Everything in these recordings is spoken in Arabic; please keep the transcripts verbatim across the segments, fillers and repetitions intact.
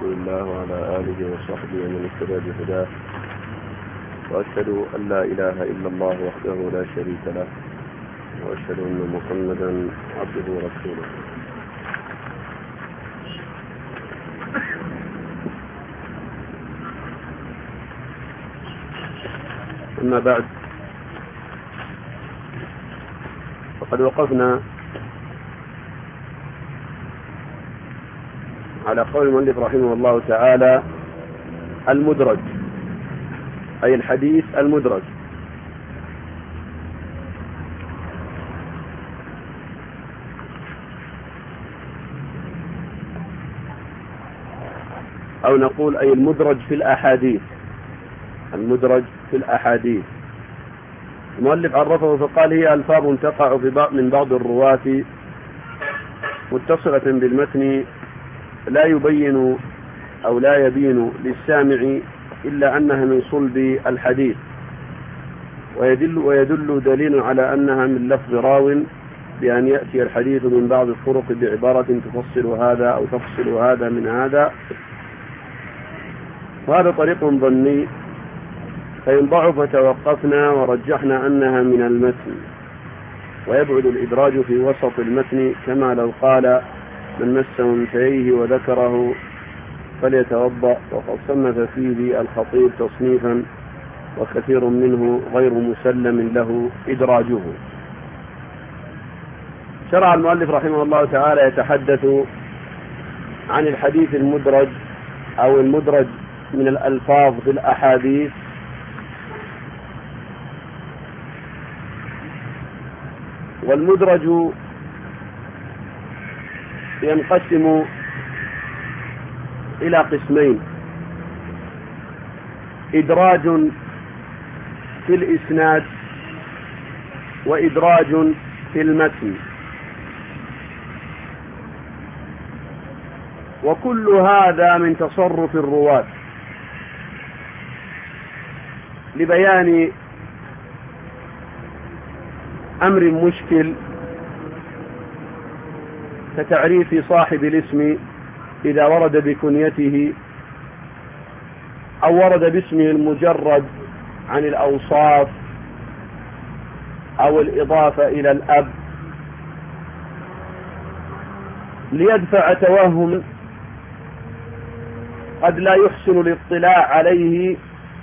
رسول الله وعلى آله وصحبه ومن اهتدى بهداه، وأشهد أن لا إله إلا الله وحده لا شريك له، وأشهد أن محمدا عبده ورسوله. أما بعد، فقد وقفنا على قول المؤلف رحمه الله تعالى المدرج، أي الحديث المدرج. أو نقول أي المدرج في الأحاديث، المدرج في الأحاديث. المؤلف عرفه فقال: هي ألفاظ تقع من بعض الرواة متصلة بالمتن لا يبين أو لا يبين للسامع إلا أنها من صلب الحديث، ويدل, ويدل دليل على أنها من لفظ راو، بأن يأتي الحديث من بعض الطرق بعبارة تفصل هذا أو تفصل هذا من هذا، وهذا طريق ظني، فإن ضعف توقفنا ورجحنا أنها من المتن، ويبعد الإدراج في وسط المتن، كما لو قال: من مس منتهيه وذكره فليتوضأ، وقد صنف فيه الخطيب تصنيفا وكثير منه غير مسلم له إدراجه. شرع المؤلف رحمه الله تعالى يتحدث عن الحديث المدرج أو المدرج من الألفاظ في الأحاديث، والمدرج ينقسم إلى قسمين: إدراج في الإسناد وإدراج في المتن، وكل هذا من تصرف الرواة لبيان أمر مشكل، كتعريف صاحب الاسم إذا ورد بكنيته أو ورد باسمه المجرد عن الأوصاف أو الإضافة إلى الأب، ليدفع توهم قد لا يحسن الاطلاع عليه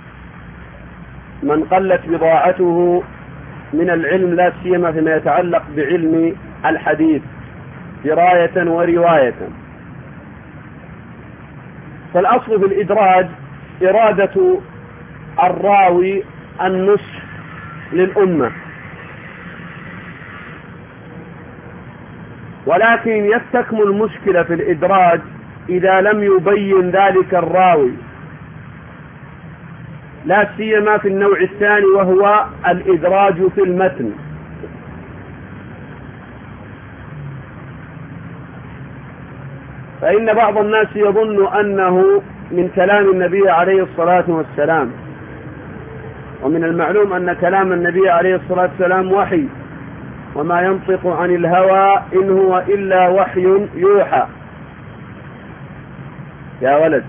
من قلت بضاعته من العلم، لا سيما فيما يتعلق بعلم الحديث دراية ورواية. فالأصل في الإدراج إرادة الراوي النصح للأمة، ولكن تكمن المشكلة في الإدراج إذا لم يبين ذلك الراوي، لا سيما في النوع الثاني وهو الإدراج في المتن. فإن بعض الناس يظن أنه من كلام النبي عليه الصلاة والسلام، ومن المعلوم أن كلام النبي عليه الصلاة والسلام وحي، وما ينطق عن الهوى إن هو إلا وحي يوحى. يا ولد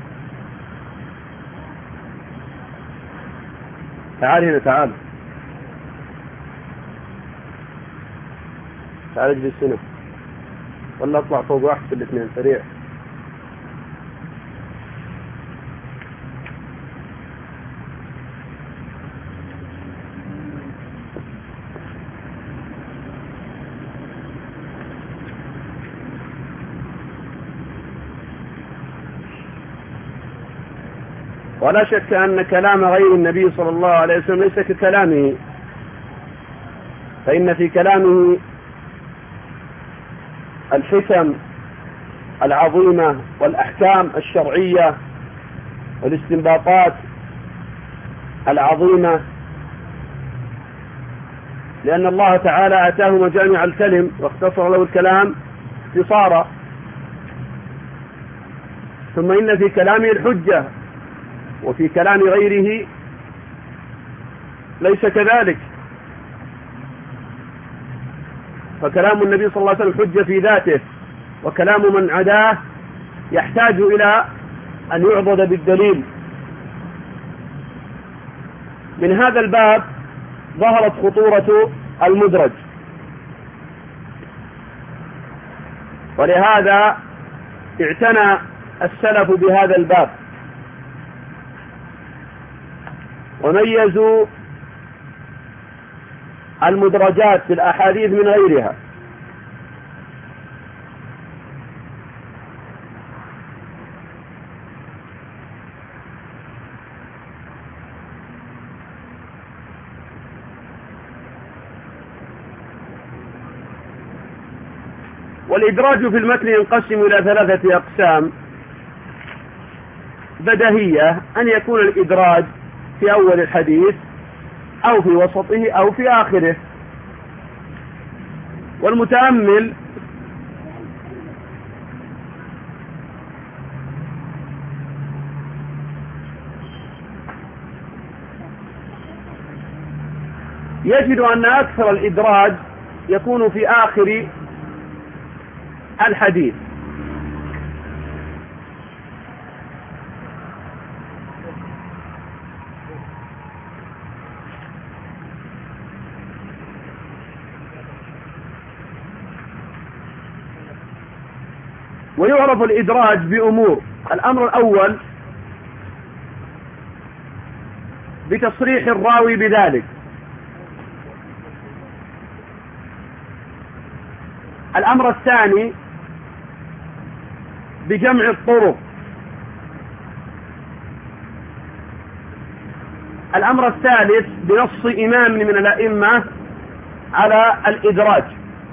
تعال هنا، تعال تعال اجلس هنا، ولا اطلع فوق واحد في الاثنين سريع. ولا شك أن كلام غير النبي صلى الله عليه وسلم ليس ككلامه، فإن في كلامه الحكم العظيمة والأحكام الشرعية والاستنباطات العظيمة، لأن الله تعالى أتاه مجامع الكلم واختصر له الكلام اختصارا. ثم إن في كلامه الحجة، وفي كلام غيره ليس كذلك. فكلام النبي صلى الله عليه وسلم حجة في ذاته، وكلام من عداه يحتاج إلى أن يعضد بالدليل. من هذا الباب ظهرت خطورة المدرج، ولهذا اعتنى السلف بهذا الباب وميزوا المدرجات في الأحاديث من غيرها. والإدراج في المتن ينقسم إلى ثلاثة أقسام. بديهية أن يكون الإدراج في أول الحديث أو في وسطه أو في آخره. والمتأمل يجد أن أكثر الإدراج يكون في آخر الحديث، ويعرف الإدراج بأمور. الأمر الأول بتصريح الراوي بذلك. الأمر الثاني بجمع الطرق. الأمر الثالث بنص إمام من الأئمة على الإدراج.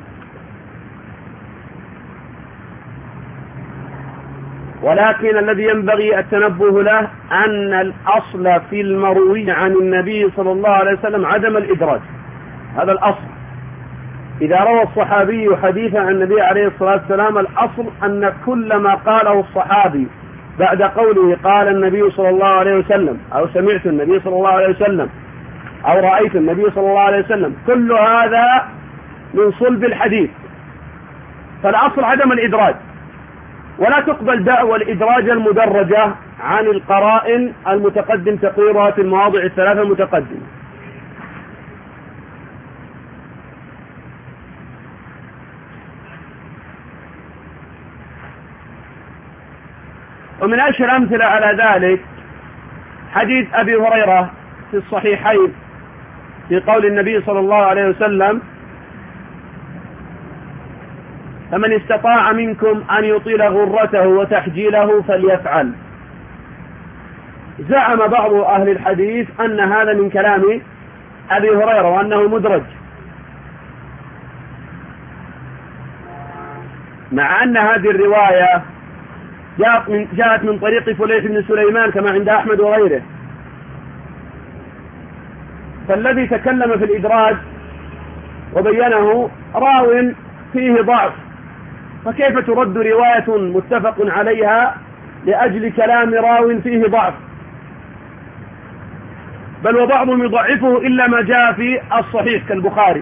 ولكن الذي ينبغي التنبه له أن الأصل في المروي عن النبي صلى الله عليه وسلم عدم الإدراج، هذا الأصل. إذا روى الصحابي حديثا عن النبي عليه الصلاة والسلام الأصل أن كل ما قاله الصحابي بعد قوله قال النبي صلى الله عليه وسلم أو سمعت النبي صلى الله عليه وسلم أو رأيت النبي صلى الله عليه وسلم، كل هذا من صلب الحديث، فالأصل عدم الإدراج. ولا تقبل دعوى الإدراج المدرجة عن القرائن المتقدم تقريرها في المواضع الثلاثة المتقدمة. ومن أشهر الأمثلة على ذلك حديث أبي هريرة في الصحيحين في قول النبي صلى الله عليه وسلم: فمن استطاع منكم أن يطيل غرته وتحجيله فليفعل. زعم بعض أهل الحديث أن هذا من كلام أبي هريرة وأنه مدرج، مع أن هذه الرواية جاءت من, جاءت من طريق فليح بن سليمان كما عند أحمد وغيره. فالذي تكلم في الإدراج وبينه راو فيه ضعف، فكيف ترد رواية متفق عليها لأجل كلام راو فيه ضعف؟ بل وبعضهم يضعفه إلا ما جاء في الصحيح كالبخاري.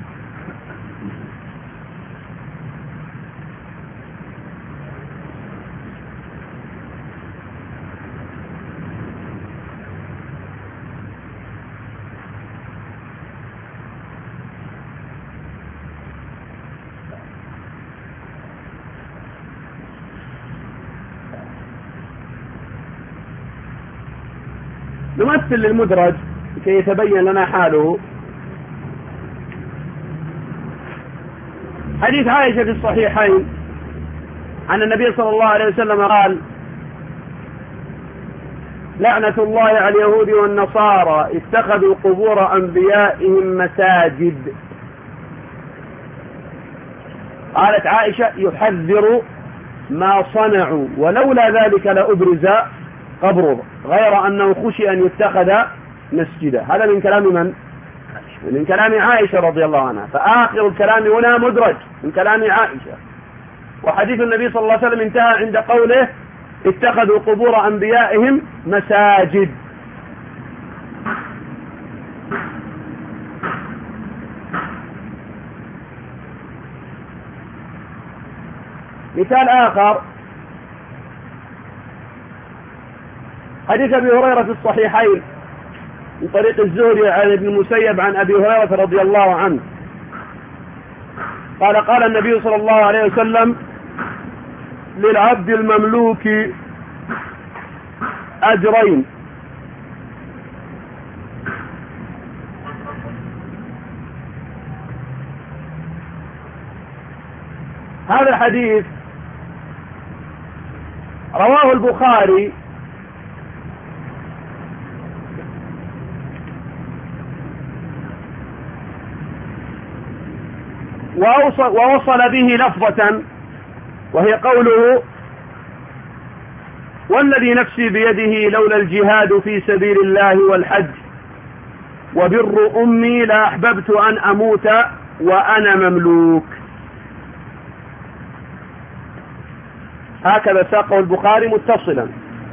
نمثل للمدرج كي يتبين لنا حاله. حديث عائشة في الصحيحين عن النبي صلى الله عليه وسلم قال: لعنة الله على اليهود والنصارى اتخذوا قبور أنبيائهم مساجد. قالت عائشة: يحذر ما صنعوا ولولا ذلك لأبرز قبره، غير أنه خشي أن يتخذ مسجدا. هذا من كلام من؟ من كلام عائشة رضي الله عنها. فآخر الكلام هنا مدرج من كلام عائشة. وحديث النبي صلى الله عليه وسلم انتهى عند قوله: اتخذوا قبور أنبيائهم مساجد. مثال آخر: حديث أبي هريرة في الصحيحين من طريق الزهري عن ابن المسيب عن أبي هريرة رضي الله عنه قال قال النبي صلى الله عليه وسلم: للعبد المملوك أجرين، هذا الحديث رواه البخاري ووصل به لفظة، وهي قوله: والذي نفسي بيده لولا الجهاد في سبيل الله والحج وبر أمي لأحببت أن أموت وأنا مملوك. هكذا ساقه البخاري متصلا.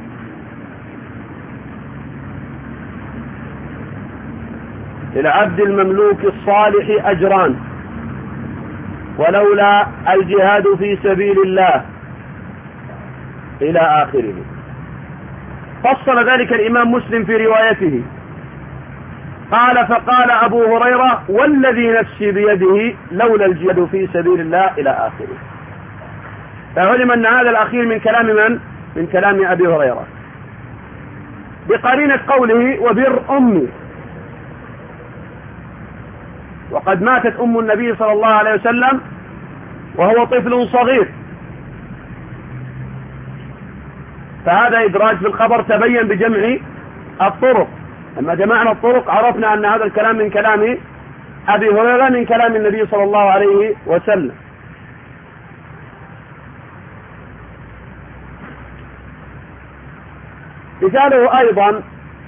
للعبد المملوك الصالح أجران ولولا الجهاد في سبيل الله إلى آخره. فصل ذلك الإمام مسلم في روايته قال: فقال أبو هريرة: والذي نفسي بيده لولا الجهاد في سبيل الله إلى آخره. فعلم أن هذا الأخير من كلام من؟ من كلام أبي هريرة، بقرينة قوله: وبر أمي. وقد ماتت أم النبي صلى الله عليه وسلم وهو طفل صغير، فهذا إدراج في الخبر تبين بجمع الطرق. لما جمعنا الطرق عرفنا أن هذا الكلام من كلام أبي هريرة من كلام النبي صلى الله عليه وسلم. مثاله أيضا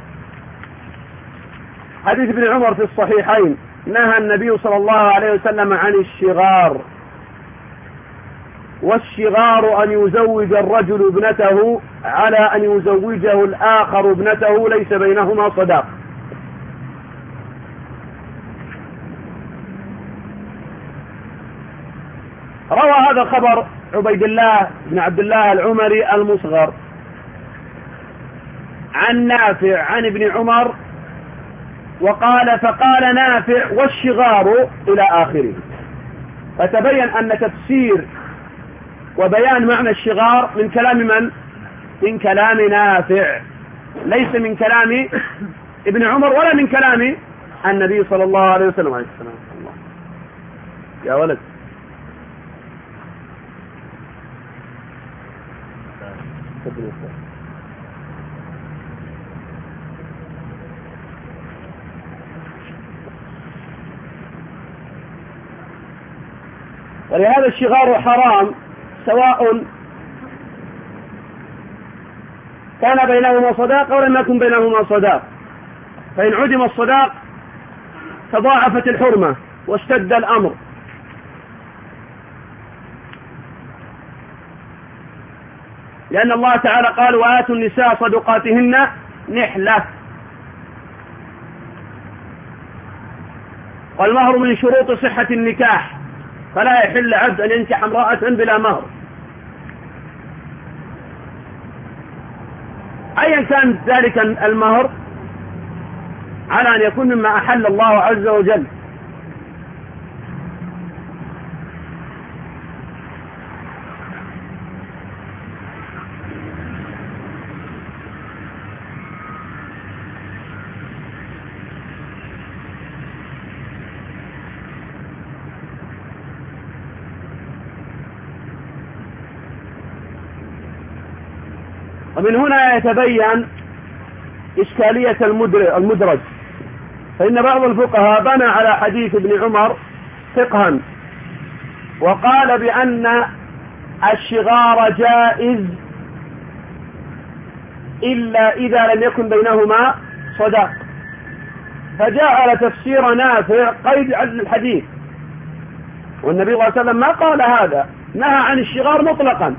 حديث ابن عمر في الصحيحين: نهى النبي صلى الله عليه وسلم عن الشغار، والشغار أن يزوج الرجل ابنته على أن يزوجه الآخر ابنته ليس بينهما صداق. روى هذا الخبر عبيد الله بن عبد الله العمري المصغر عن نافع عن ابن عمر وقال: فقال نافع: والشغار إلى آخره. فتبين أن تفسير وبيان معنى الشغار من كلام من؟ من كلام نافع، ليس من كلام ابن عمر ولا من كلام النبي صلى الله عليه وسلم. عليه السلام. الله يا ولد ولهذا الشغار حرام سواء كان بينهما صداق أو لم يكن بينهما صداق، فإن عدم الصداق تضاعفت الحرمة واشتد الأمر. لأن الله تعالى قال: وآتوا النساء صدقاتهن نحلة. والمهر من شروط صحة النكاح، فلا يحل عبد أن ينكح امرأة بلا مهر أيا كان ذلك المهر، على أن يكون مما أحل الله عز وجل. ومن هنا يتبين إشكالية المدرج، فإن بعض الفقهاء بنى على حديث ابن عمر فقها وقال بأن الشغار جائز إلا إذا لم يكن بينهما صداق، فجعل تفسير نافع قيد عن الحديث، والنبي صلى الله عليه وسلم ما قال هذا، نهى عن الشغار مطلقا.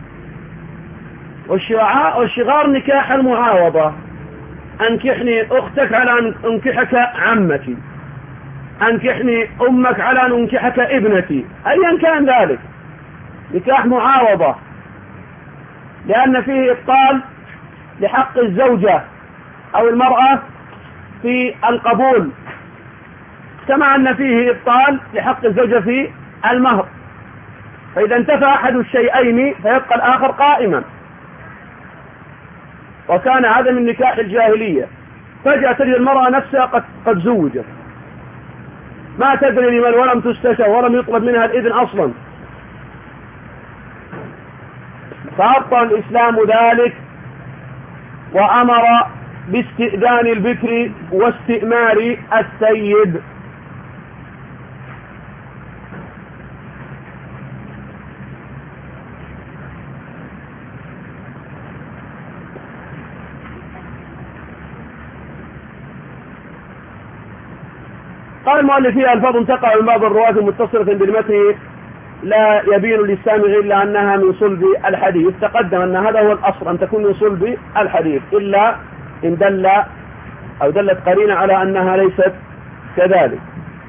والشغار نكاح المعاوضة: أنكحني أختك على أن أنكحك عمتي، أنكحني أمك على أن أنكحك ابنتي، أيا كان ذلك نكاح معاوضة، لأن فيه إبطال لحق الزوجة أو المرأة في القبول، كما أن فيه إبطال لحق الزوجة في المهر. فإذا انتفى أحد الشيئين فيبقى الآخر قائما. وكان هذا من نكاح الجاهلية، فجأة تجد المرأة نفسها قد, قد زوجت، ما تدري لمن ولم تستشر ولم يطلب منها الإذن أصلا، فأبطل الإسلام ذلك وأمر باستئذان البكر واستئمار السيد. قال المؤلف فيها ألفاظ تقع من بعض الرواة متصلة بالمتن لا يبين للسامع إلا أنها من صلب الحديث. تقدم أن هذا هو الأصل، أن تكون من صلب الحديث، إلا إن دل أو دلت قرينة على أنها ليست كذلك.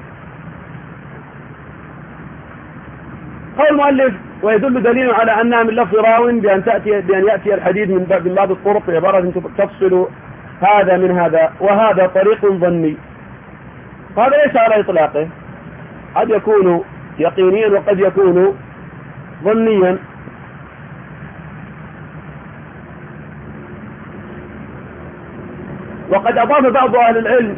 قال المؤلف ويدل دليل على أنها من لفظ راو بأن تأتي بأن يأتي الحديث من بعض الطرق بعبارة تفصل هذا من هذا، وهذا طريق ظني. هذا ليس على إطلاقه، قد يكون يقينيا وقد يكون ظنيا. وقد أضاف بعض أهل العلم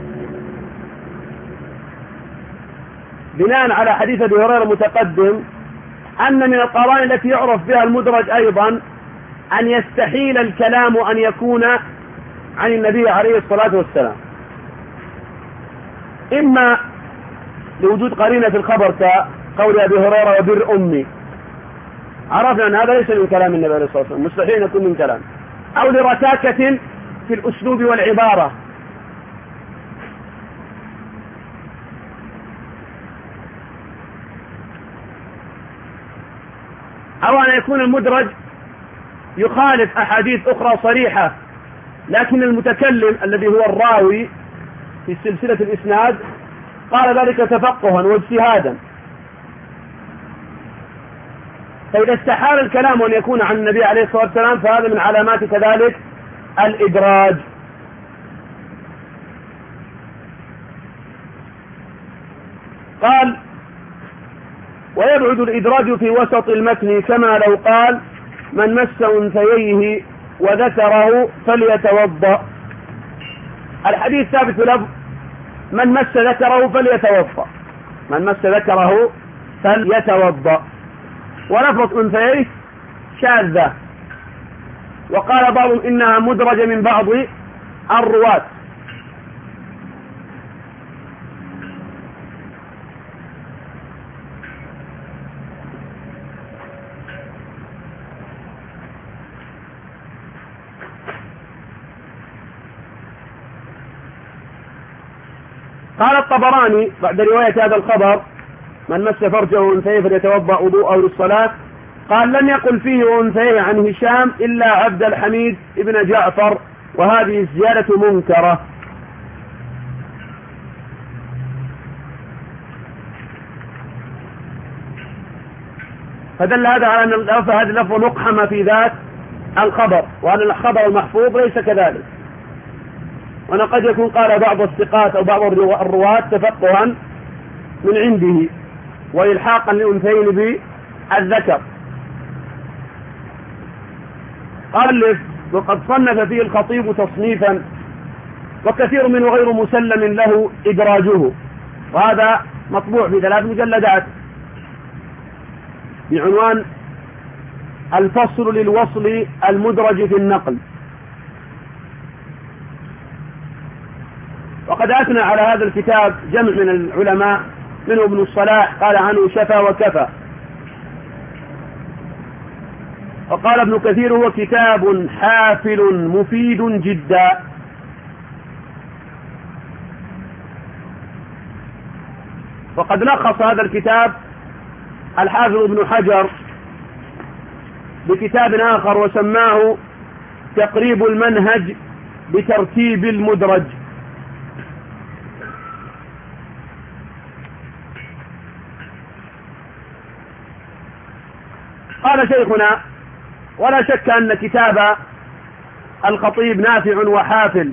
بناء على حديث أبي هريرة المتقدم أن من القرائن التي يعرف بها المدرج أيضا أن يستحيل الكلام أن يكون عن النبي عليه الصلاة والسلام، إما لوجود قرينة في الخبر كقول أبي هريرة وبر أمي، عرفنا أن هذا ليس من كلام النبي عليه الصلاة والسلام، مستحيل يكون من كلام، أو لرتاكة في الأسلوب والعبارة، أو أن يكون المدرج يخالف أحاديث أخرى صريحة، لكن المتكلم الذي هو الراوي في سلسلة الإسناد قال ذلك تفقها واجتهادا. فإذا استحال الكلام أن يكون عن النبي عليه الصلاة والسلام فهذا من علامات كذلك الإدراج. قال ويبعد الإدراج في وسط المتن كما لو قال من مس أنثييه وذكره فليتوضأ. الحديث ثابت لفظ من مس ذكره فليتوضأ، من مس ذكره فليتوضأ، ولفظ أنثييه شاذة، وقال بعضهم إنها مدرجة من بعض الرواة. قال الطبراني بعد رواية هذا الخبر من مس فرجه أنثيه فليتوضأ وضوءه للصلاة، قال لم يقل فيه أنثيه عن هشام إلا عبد الحميد ابن جعفر، وهذه الزيادة منكرة. فدل هذا على أن هذه اللفظة مقحمة في ذات الخبر، وأن الخبر المحفوظ ليس كذلك، وأن قد يكون قال بعض الثقات أو بعض الرواة تفقها من عنده وإلحاقا لأنثيين بالذكر. قال وقد صنف فيه الخطيب تصنيفا وكثير منه غير مسلم له إدراجه، وهذا مطبوع في ثلاث مجلدات بعنوان الفصل للوصل المدرج في النقل. وقد أثنى على هذا الكتاب جمع من العلماء، منه ابن الصلاح قال عنه شفى وكفى، وقال ابن كثير هو كتاب حافل مفيد جدا. وقد لخص هذا الكتاب الحافظ ابن حجر بكتاب آخر وسماه تقريب المنهج بترتيب المدرج. قال شيخنا ولا شك أن كتاب الخطيب نافع وحافل،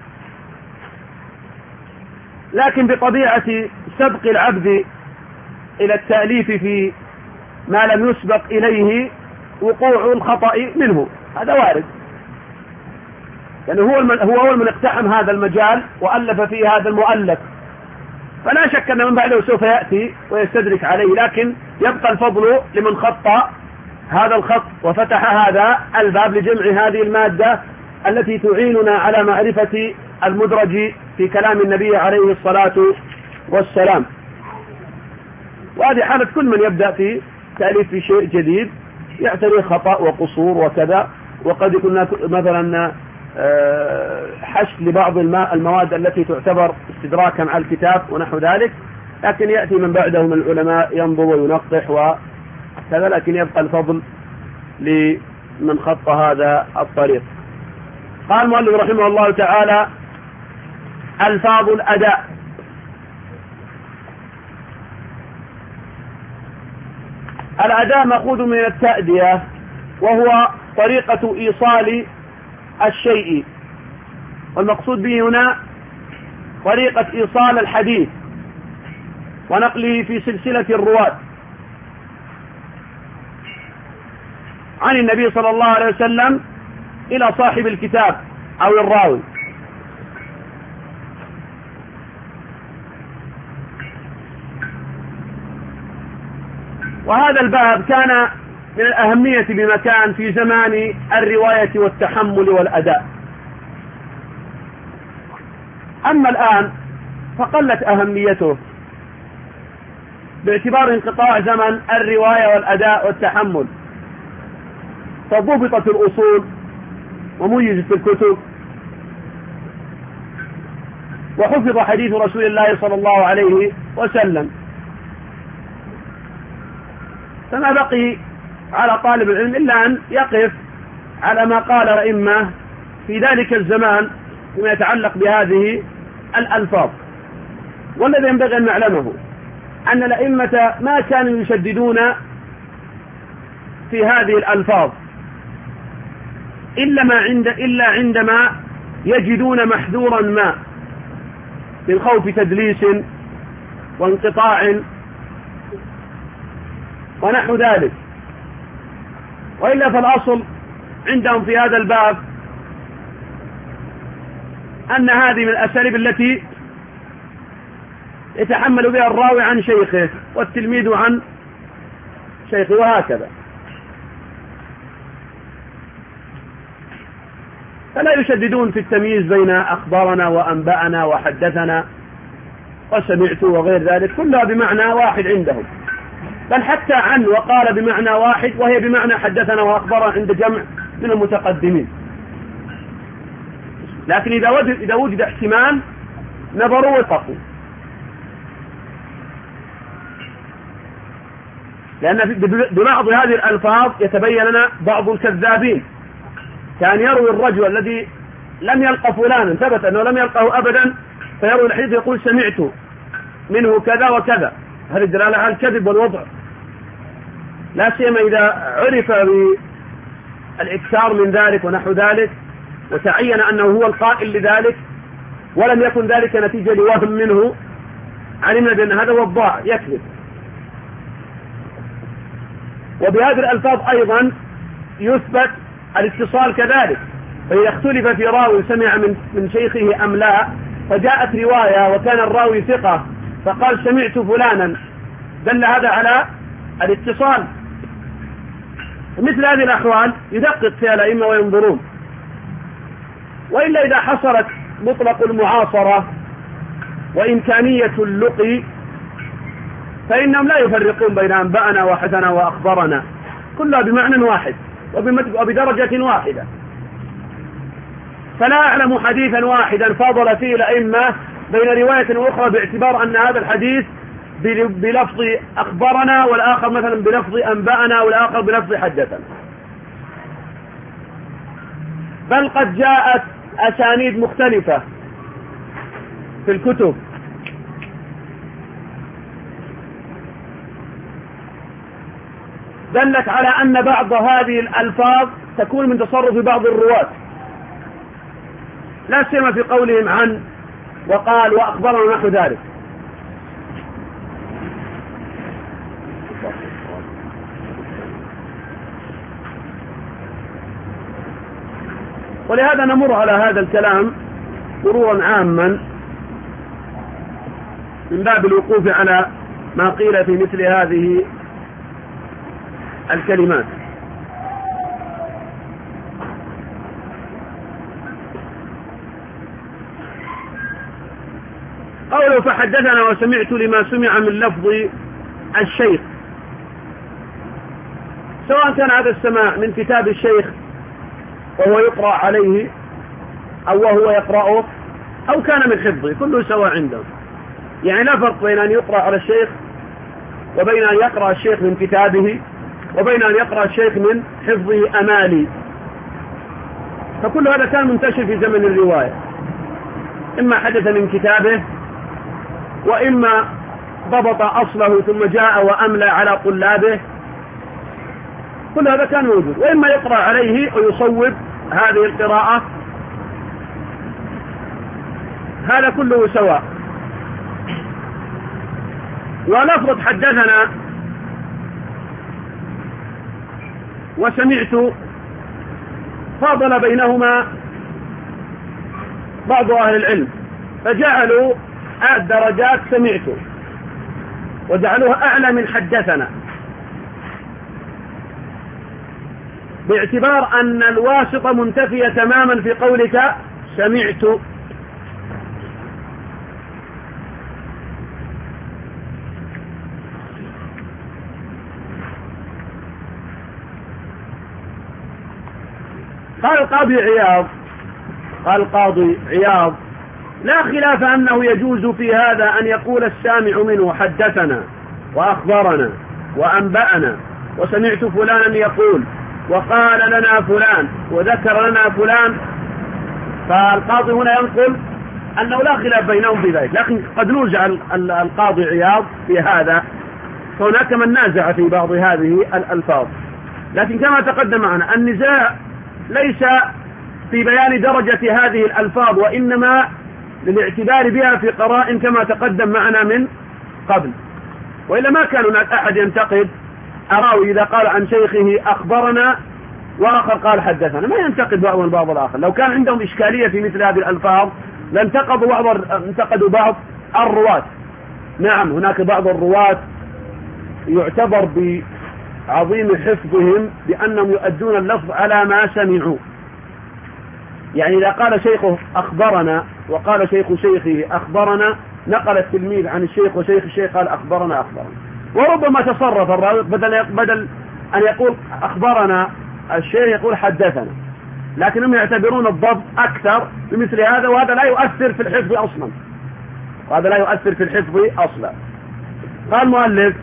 لكن بطبيعة سبق العبد إلى التأليف في ما لم يسبق إليه وقوع الخطأ منه، هذا وارد، يعني هو هو أول من اقتحم هذا المجال وألف فيه هذا المؤلف، فلا شك أن من بعده سوف يأتي ويستدرك عليه، لكن يبقى الفضل لمن خط هذا الخط وفتح هذا الباب لجمع هذه المادة التي تعيننا على معرفة المدرج في كلام النبي عليه الصلاة والسلام. وهذه حالة كل من يبدأ في تأليف في شيء جديد، يعتري خطأ وقصور وكذا، وقد يكون مثلا حشد لبعض المواد التي تعتبر استدراكا على الكتاب ونحو ذلك، لكن يأتي من بعده من العلماء ينظر وينقح وكذا، لكن يبقى الفضل لمن خط هذا الطريق. قال المؤلف رحمه الله تعالى: ألفاظ الأداء. الأداء مأخوذ من التأدية، وهو طريقة إيصال الشيء، والمقصود به هنا طريقة إيصال الحديث ونقله في سلسلة الرواة عن النبي صلى الله عليه وسلم إلى صاحب الكتاب أو الراوي. وهذا الباب كان من الأهمية بمكان في زمان الرواية والتحمل والأداء. أما الآن فقلت أهميته باعتبار انقطاع زمن الرواية والأداء والتحمل، فضبطت الأصول وميزت الكتب، وحفظ حديث رسول الله صلى الله عليه وسلم، فما بقي على طالب العلم إلا أن يقف على ما قال الأئمة في ذلك الزمان فيما يتعلق بهذه الألفاظ. والذي ينبغي أن نعلمه أن الأئمة ما كانوا يشددون في هذه الألفاظ إلا ما عند إلا عندما يجدون محذورا ما من خوف تدليس وانقطاع ونحو ذلك، وإلا فالأصل عندهم في هذا الباب أن هذه من الأساليب التي يتحمل بها الراوي عن شيخه والتلميذ عن شيخه وهكذا، فلا يشددون في التمييز بين أخبارنا وأنبأنا وحدثنا وسمعت وغير ذلك، كلها بمعنى واحد عندهم، بل حتى عن وقال بمعنى واحد وهي بمعنى حدثنا وأخبرنا عند جمع من المتقدمين. لكن إذا وجد, إذا وجد احتمال نظروا وقفوا، لأن ببعض هذه الألفاظ يتبين لنا بعض الكذابين، كان يروي الرجل الذي لم يلقى فلانا، ثبت أنه لم يلقه أبدا، فيروي الحديث يقول سمعت منه كذا وكذا، هذه دلالة على الكذب والوضع، لا سيما إذا عرف بالإكثار من ذلك ونحو ذلك وتعين أنه هو القائل لذلك، ولم يكن ذلك نتيجة لوهم منه، علمنا بأن هذا هو الضاع يكذب. وبهذه الألفاظ أيضا يثبت الاتصال كذلك، فإذا اختلف في راوي سمع من من شيخه أم لا، فجاءت رواية وكان الراوي ثقة فقال سمعت فلانا، دل هذا على الاتصال. مثل هذه الأحوال يدقق فيها الأئمة وينظرون، وإلا إذا حصلت مطلق المعاصرة وإمكانية اللقي فإنهم لا يفرقون بين أنبأنا وحدثنا وأخبرنا، كلها بمعنى واحد وبدرجة واحدة. فلا أعلم حديثا واحدا فاضل فيه الأئمة بين رواية وأخرى باعتبار أن هذا الحديث بلفظ أخبرنا والآخر مثلا بلفظ أنبأنا والآخر بلفظ حدثنا، بل قد جاءت أسانيد مختلفة في الكتب دلت على أن بعض هذه الألفاظ تكون من تصرف بعض الرواة، لا سيما في قولهم عن وقال وأخبرنا نحو ذلك. ولهذا نمر على هذا الكلام مرورا عاما من باب الوقوف على ما قيل في مثل هذه الكلمات. قوله فحدثنا وسمعت لما سمع من لفظ الشيخ، سواء كان هذا السماع من كتاب الشيخ وهو يقرأ عليه أو وهو يقرأه أو كان من حفظه، كله سواء عنده. يعني لا فرق بين أن يقرأ على الشيخ وبين أن يقرأ الشيخ من كتابه وبين أن يقرأ الشيخ من حفظه أمالي، فكل هذا كان منتشر في زمن الرواية، إما حدث من كتابه وإما ضبط أصله ثم جاء وأملى على طلابه، كل هذا كان موجود، وإما يقرأ عليه ويصوب هذه القراءة، هذا كله سواء. ولفظ حدثنا وسمعت فاضل بينهما بعض أهل العلم، فجعلوا الدرجات سمعت وجعلوها أعلى من حدثنا، باعتبار أن الواسطة منتفية تماما في قولك سمعت. قال القاضي عياض قال القاضي عياض لا خلاف أنه يجوز في هذا أن يقول السامع منه حدثنا وأخبرنا وأنبأنا وسمعت فلانا يقول وقال لنا فلان وذكر لنا فلان. فالقاضي هنا ينقل أنه لا خلاف بينهم في ذلك، لكن قد نرجع القاضي عياض في هذا، فهناك من نازع في بعض هذه الألفاظ، لكن كما تقدم معنا النزاع ليس في بيان درجة هذه الألفاظ، وإنما للاعتبار بها في قرائن كما تقدم معنا من قبل. وإلا ما كان هناك أحد ينتقد أراوي إذا قال عن شيخه أخبرنا وآخر قال حدثنا، ما ينتقد بعض البعض الآخر. لو كان عندهم إشكالية في مثل هذه الألفاظ لانتقدوا بعض انتقدوا بعض الرواة. نعم هناك بعض الرواة يعتبر بعظيم حفظهم بأنهم يؤدون اللفظ على ما سمعوا، يعني إذا قال شيخه أخبرنا وقال شيخ شيخه أخبرنا نقل التلميذ عن الشيخ وشيخ الشيخ قال أخبرنا أخبرنا، وربما تصرف الراوي بدل بدل أن يقول أخبرنا الشيخ يقول حدثنا، لكنهم يعتبرون الضبط أكثر بمثل هذا، وهذا لا يؤثر في الحفظ أصلا، وهذا لا يؤثر في الحفظ أصلا. قال المؤلف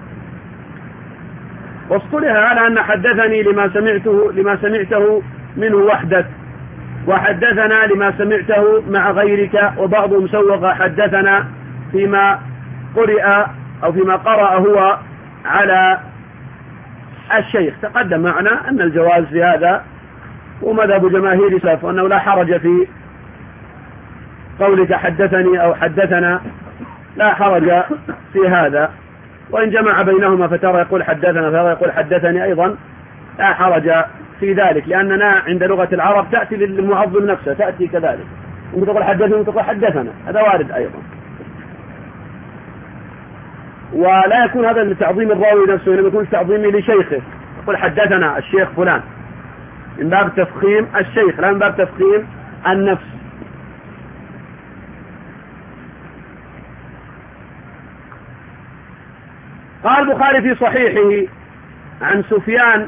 واصطلح على أن حدثني لما سمعته لما سمعته منه وحدك، وحدثنا لما سمعته مع غيرك، وبعضهم سوغ حدثنا فيما قرئ أو فيما قرأ هو على الشيخ. تقدم معنا أن الجواز في هذا ومذهب جماهير السلف وأنه لا حرج في قولك حدثني أو حدثنا، لا حرج في هذا، وإن جمع بينهما فترى يقول حدثنا فترى يقول حدثني أيضا لا حرج في ذلك، لأننا عند لغة العرب تأتي للمعظم نفسه تأتي كذلك، أنت تقول حدثني وأنت تقول حدثنا، هذا وارد أيضا. ولا يكون هذا لتعظيم الراوي نفسه، إنما يكون تعظيمي لشيخه، يقول حدثنا الشيخ فلان من باب تفخيم الشيخ لا من باب تفخيم النفس. قال البخاري في صحيحه عن سفيان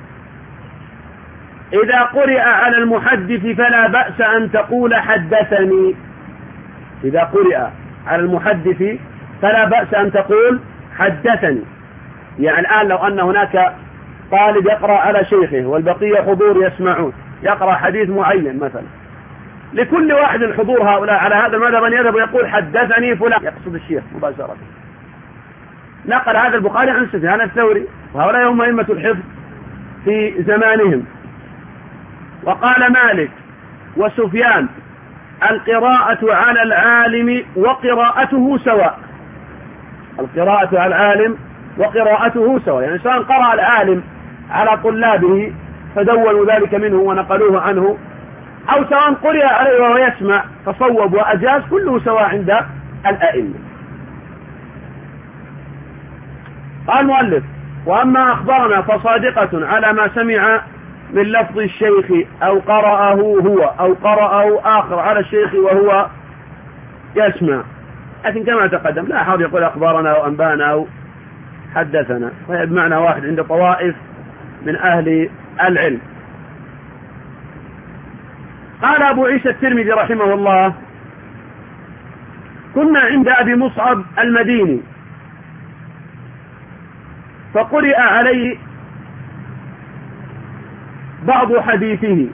إذا قرئ على المحدث فلا بأس أن تقول حدثني، إذا قرئ على المحدث فلا بأس أن تقول حدثني. يعني الآن لو أن هناك طالب يقرأ على شيخه والبقية حضور يسمعون، يقرأ حديث معين مثلا، لكل واحد الحضور هؤلاء على هذا المذهب أن يذهب ويقول حدثني فلان، يقصد الشيخ مباشرة. نقل هذا البخاري عن سفيان الثوري، وهؤلاء هم أئمة الحفظ في زمانهم. وقال مالك وسفيان القراءة على العالم وقراءته سواء. القراءة على العالم وقراءته سواء، يعني سواء قرأ العالم على طلابه فدونوا ذلك منه ونقلوه عنه، أو سواء قرئ عليه وهو يسمع فصوب وأجاز، كله سواء عند الأئمة. قال المؤلف: وأما أخبرنا فصادقة على ما سمع من لفظ الشيخ أو قرأه هو أو قرأه آخر على الشيخ وهو يسمع، لكن كما تقدم لا أحد يقول أخبرنا أو أنبانا أو حدثنا، وهي بمعنى واحد عند طوائف من أهل العلم. قال أبو عيسى الترمذي رحمه الله: كنا عند أبي مصعب المديني فقرئ عليه بعض حديثه،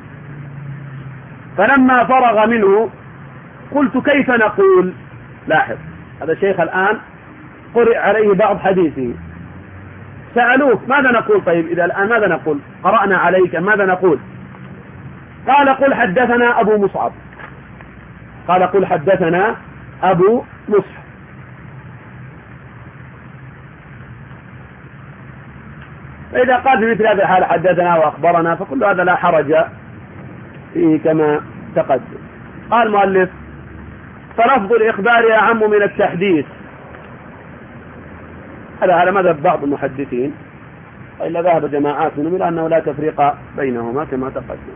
فلما فرغ منه قلت: كيف نقول؟ لاحظ، هذا الشيخ الآن قرئ عليه بعض حديثه، سألوه: ماذا نقول؟ طيب إذا الآن ماذا نقول؟ قرأنا عليك، ماذا نقول؟ قال: قل حدثنا أبو مصعب. قال: قل حدثنا أبو مصعب. فإذا قال في مثل هذه الحالة حدثنا وأخبرنا فكل هذا لا حرج فيه كما تقدم. قال المؤلف: فلفظ الإخبار أعم من التحديث. هذا على مذهب بعض المحدثين، وإلا ذهب جماعات منهم إلى أنه لا تفريق بينهما كما تقدم.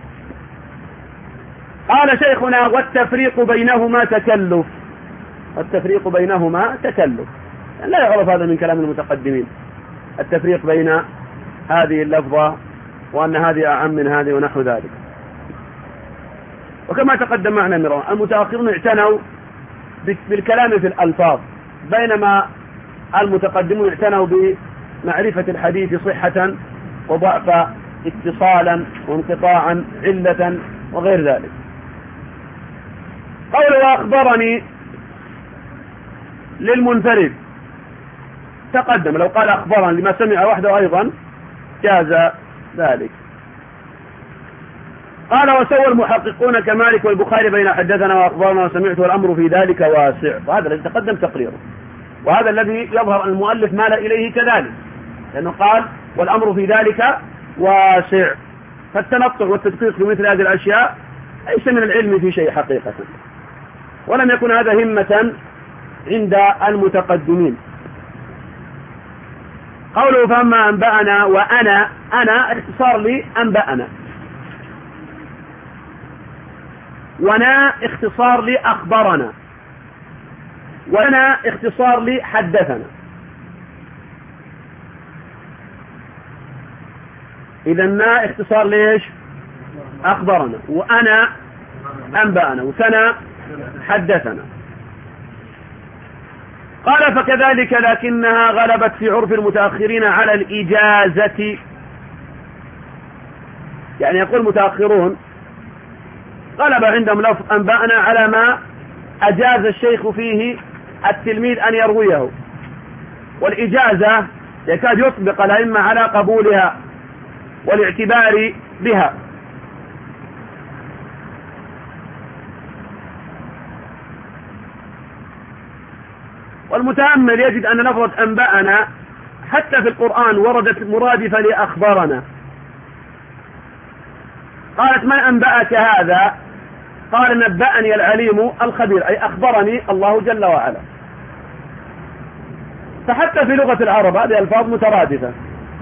قال شيخنا: والتفريق بينهما تكلف. والتفريق بينهما تكلف، يعني لا يعرف هذا من كلام المتقدمين، التفريق بين هذه اللفظة وأن هذه أعم من هذه ونحو ذلك. وكما تقدم معنا مرة، المتأخرون اعتنوا بالكلام في الألفاظ، بينما المتقدمون اعتنوا بمعرفة الحديث صحة وضعفا، اتصالا وانقطاعا، علة وغير ذلك. قوله أخبرني للمنفرد تقدم، لو قال أخبرني لما سمع وحده أيضا جاز ذلك. قال: وسوى المحققون كمالك والبخاري بين حدثنا وأخبرنا وسمعت، والأمر في ذلك واسع. وهذا الذي تقدم تقريره، وهذا الذي يظهر المؤلف مال إليه كذلك، لأنه قال: والأمر في ذلك واسع. فالتنطع والتدقيق في مثل هذه الأشياء ليس من العلم في شيء حقيقة، ولم يكن هذا همة عند المتقدمين. قوله: فأما أنبأنا وأنا، أنا اختصار لي أنبأنا، ونا اختصار لي أخبرنا، وأنا اختصار لي حدثنا. إذا نا اختصار ليش؟ أخبرنا، وأنا أنبأنا، وسنا حدثنا. قال: فكذلك لكنها غلبت في عرف المتأخرين على الإجازة. يعني يقول المتأخرون غلب عندهم لفظ أنبأنا على ما أجاز الشيخ فيه التلميذ أن يرويه، والإجازة يكاد يطبق الأئمة على قبولها والاعتبار بها. والمتأمل يجد أن لفظة أنبأنا حتى في القرآن وردت مرادفة لأخبرنا. قالت: من أنبأك هذا؟ قال: نبأني العليم الخبير، أي أخبرني الله جل وعلا. فحتى في لغة العرب هذه ألفاظ مترادفة.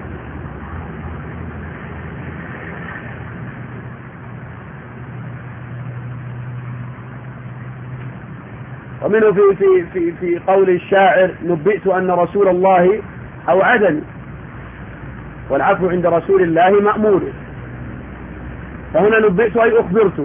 ومنه في, في, في, في قول الشاعر: نبئت أن رسول الله أوعدني، والعفو عند رسول الله مأمور. فهنا نبئت أي أخبرت.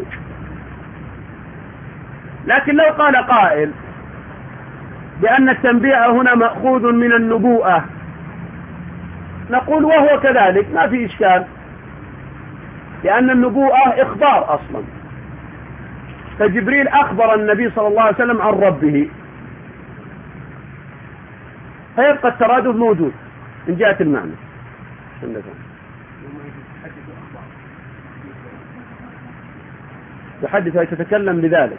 لكن لو قال قائل بأن التنبيه هنا مأخوذ من النبوءة، نقول وهو كذلك، ما في إشكال، لأن النبوءة إخبار أصلا، فجبريل أخبر النبي صلى الله عليه وسلم عن ربه، فيبقى الترادف موجود من جهة المعنى. تحدث أي تتكلم بذلك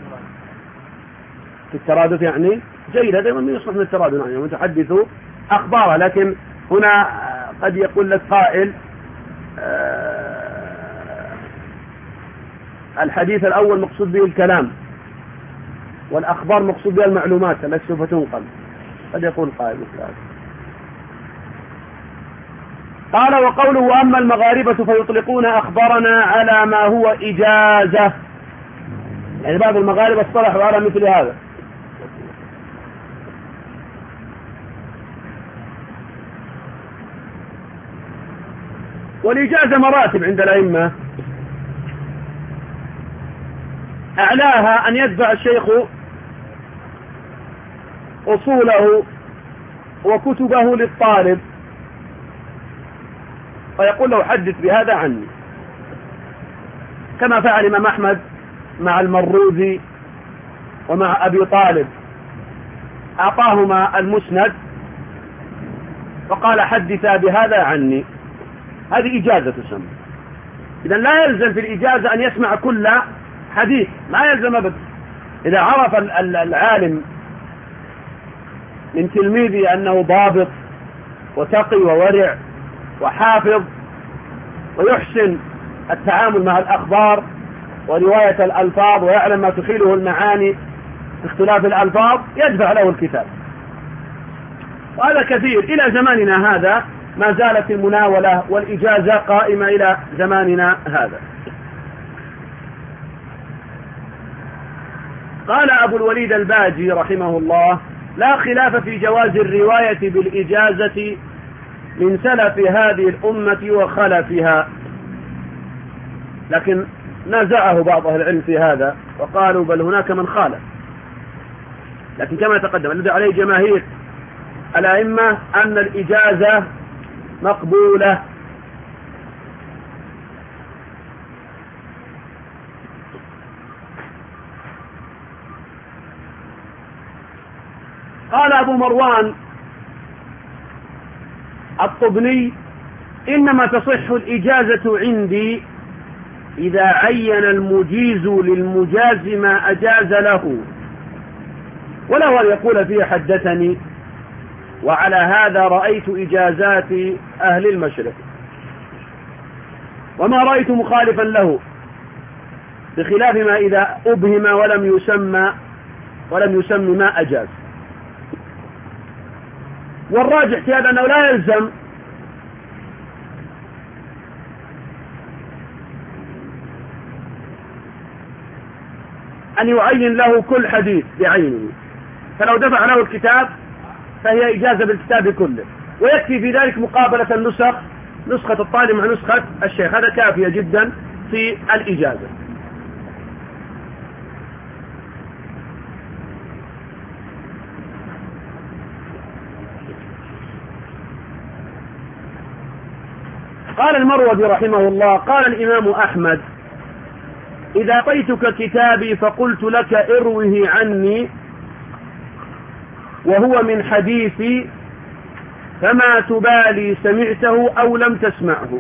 في الترادف يعني جيد، هذا من يصلح من الترادف يعني متحدث أخباره. لكن هنا قد يقول لك قائل الحديث الأول مقصود به الكلام، والأخبار مقصود بها المعلومات التي سوف تنقل، قد يقول قائل مثل هذا. قال وقوله وأما المغاربة فيطلقون أخبارنا على ما هو إجازة، يعني بعض المغاربة اصطلحوا على مثل هذا. والإجازة مراتب عند الأئمة، أعلاها أن يدفع الشيخ أصوله وكتبه للطالب ويقول له حدث بهذا عني، كما فعل الإمام أحمد مع المروزي ومع أبي طالب، أعطاهما المسند وقال حدثا بهذا عني، هذه إجازة تسمى. إذا لا يلزم في الإجازة أن يسمع كل حديث، لا يلزم أبدا. إذا عرف العالم من تلميذه أنه ضابط وتقي وورع وحافظ ويحسن التعامل مع الأخبار ورواية الألفاظ ويعلم ما تحيله المعاني باختلاف الألفاظ، يدفع له الكتاب. وهذا كثير إلى زماننا هذا، ما زالت المناولة والإجازة قائمة إلى زماننا هذا. قال أبو الوليد الباجي رحمه الله لا خلاف في جواز الرواية بالإجازة من سلف هذه الأمة وخلفها، لكن نازعه بعض أهل العلم في هذا وقالوا بل هناك من خالف، لكن كما تقدم الذي عليه جماهير الأئمة أن الإجازة مقبولة. قال أبو مروان الطبني إنما تصح الإجازة عندي إذا عين المجيز للمجاز ما أجاز له، وله أن يقول فيه حدثني، وعلى هذا رأيت إجازات أهل المشرق وما رأيت مخالفا له، بخلاف ما إذا أبهم ولم يسمى ولم يسمى ما أجاز. والراجح في هذا أنه لا يلزم أن يعين له كل حديث بعينه، فلو دفع له الكتاب فهي إجازة بالكتاب كله، ويكفي في ذلك مقابلة النسخ، نسخة الطالب مع نسخة الشيخ، هذا كافية جدا في الإجازة. قال المروزي رحمه الله قال الإمام أحمد إذا أعطيتك كتابي فقلت لك اروه عني وهو من حديثي فما تبالي سمعته أو لم تسمعه.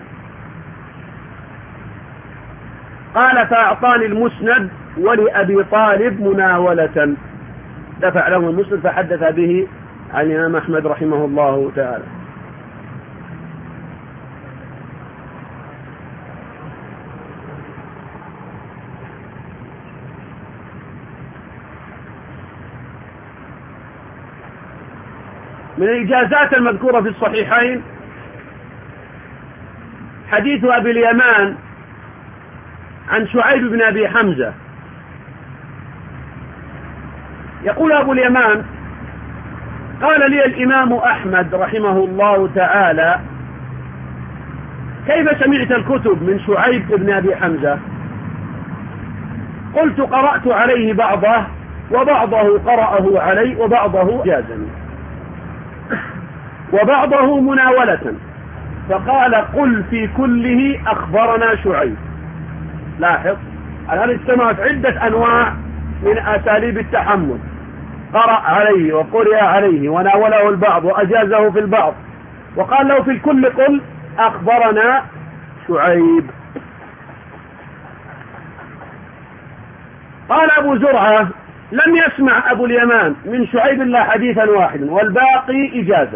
قال فأعطاني المسند ولأبي طالب مناولة، دفع له المسند فحدث به عن الإمام أحمد رحمه الله تعالى. من الإجازات المذكورة في الصحيحين حديث أبي اليمان عن شعيب بن أبي حمزة، يقول أبو اليمان قال لي الإمام أحمد رحمه الله تعالى كيف سمعت الكتب من شعيب بن أبي حمزة؟ قلت قرأت عليه بعضه وبعضه قرأه علي وبعضه جازني وبعضه مناولة، فقال قل في كله أخبرنا شعيب. لاحظ الآن استمعت عدة أنواع من أساليب التحمل، قرأ عليه وقرئ عليه وناوله البعض وأجازه في البعض، وقال له في الكل قل أخبرنا شعيب. قال أبو زرعة لم يسمع أبو اليمان من شعيب الله حديثا واحدا والباقي إجازة،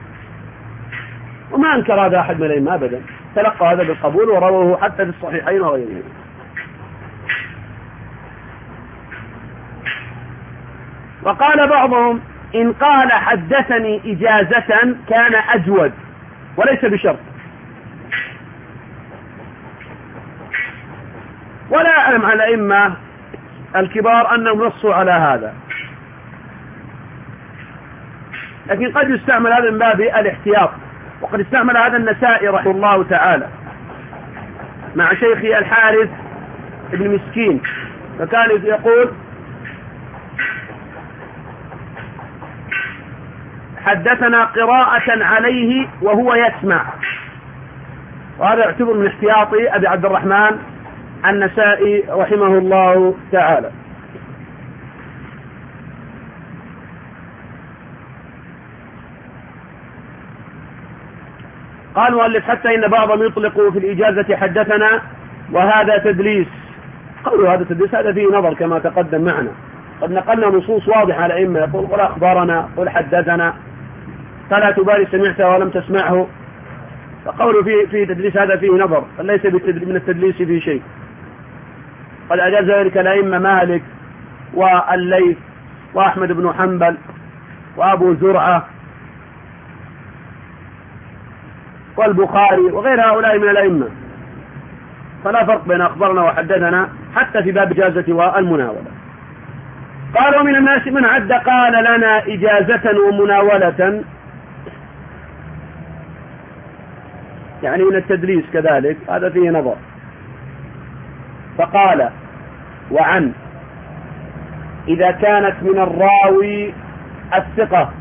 وما أنكر هذا أحد من الأئمة أبدا، تلقى هذا بالقبول ورواه حتى في الصحيحين وغيرهما. وقال بعضهم إن قال حدثني إجازة كان أجود وليس بشرط، ولا أعلم عن الأئمة الكبار أنهم نصوا على هذا، لكن قد يستعمل هذا من باب الاحتياط، وقد استعمل هذا النسائي رحمه الله تعالى مع شيخه الحارث ابن مسكين، فكان يقول حدثنا قراءة عليه وهو يسمع، وهذا يعتبر من احتياطي أبي عبد الرحمن النسائي رحمه الله تعالى. قال مؤلف حتى إن بعضهم يطلق في الإجازة حدثنا وهذا تدليس. قولوا هذا تدليس هذا فيه نظر كما تقدم معنا، قد نقلنا نصوص واضحة على الأئمة يقول قل أخبرنا قل حدثنا فلا تبالي سمعته ولم تسمعه، فقولوا في في تدليس هذا فيه نظر، فليس من التدليس فيه شيء. قد أجاز ذلك الأئمة مالك والليث وأحمد بن حنبل وأبو زرعة والبخاري وغير هؤلاء من الأئمة، فلا فرق بين أخبرنا وحدثنا حتى في باب إجازة والمناولة. قالوا من الناس من عد قال لنا إجازة ومناولة، يعني من التدليس كذلك، هذا فيه نظر. فقال وعن إذا كانت من الراوي الثقة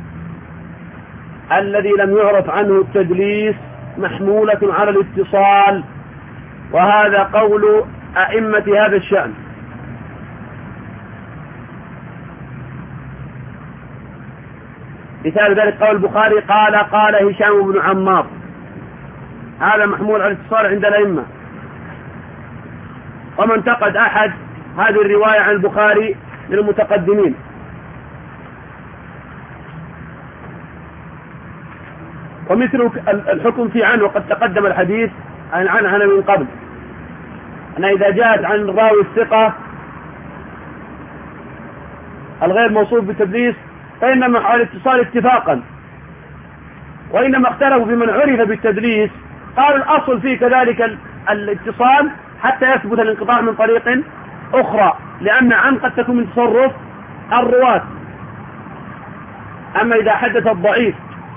الذي لم يعرف عنه التدليس محمولة على الاتصال، وهذا قول أئمة هذا الشأن. مثال ذلك قول البخاري قال قال هشام بن عمار، هذا محمول على الاتصال عند الأئمة. ومن انتقد أحد هذه الرواية عن البخاري من المتقدمين. ومثل الحكم في عنه وقد تقدم الحديث عن عنه من قبل، أن إذا جاءت عن الراوي الثقة الغير موصوف بالتدليس فإنما على الاتصال اتفاقا، وإنما اختلفوا في من عرف بالتدليس قالوا الأصل فيه كذلك الاتصال حتى يثبت الانقطاع من طريق أخرى، لأن عن قد تكون من تصرف الرواة. أما إذا حدث الضعيف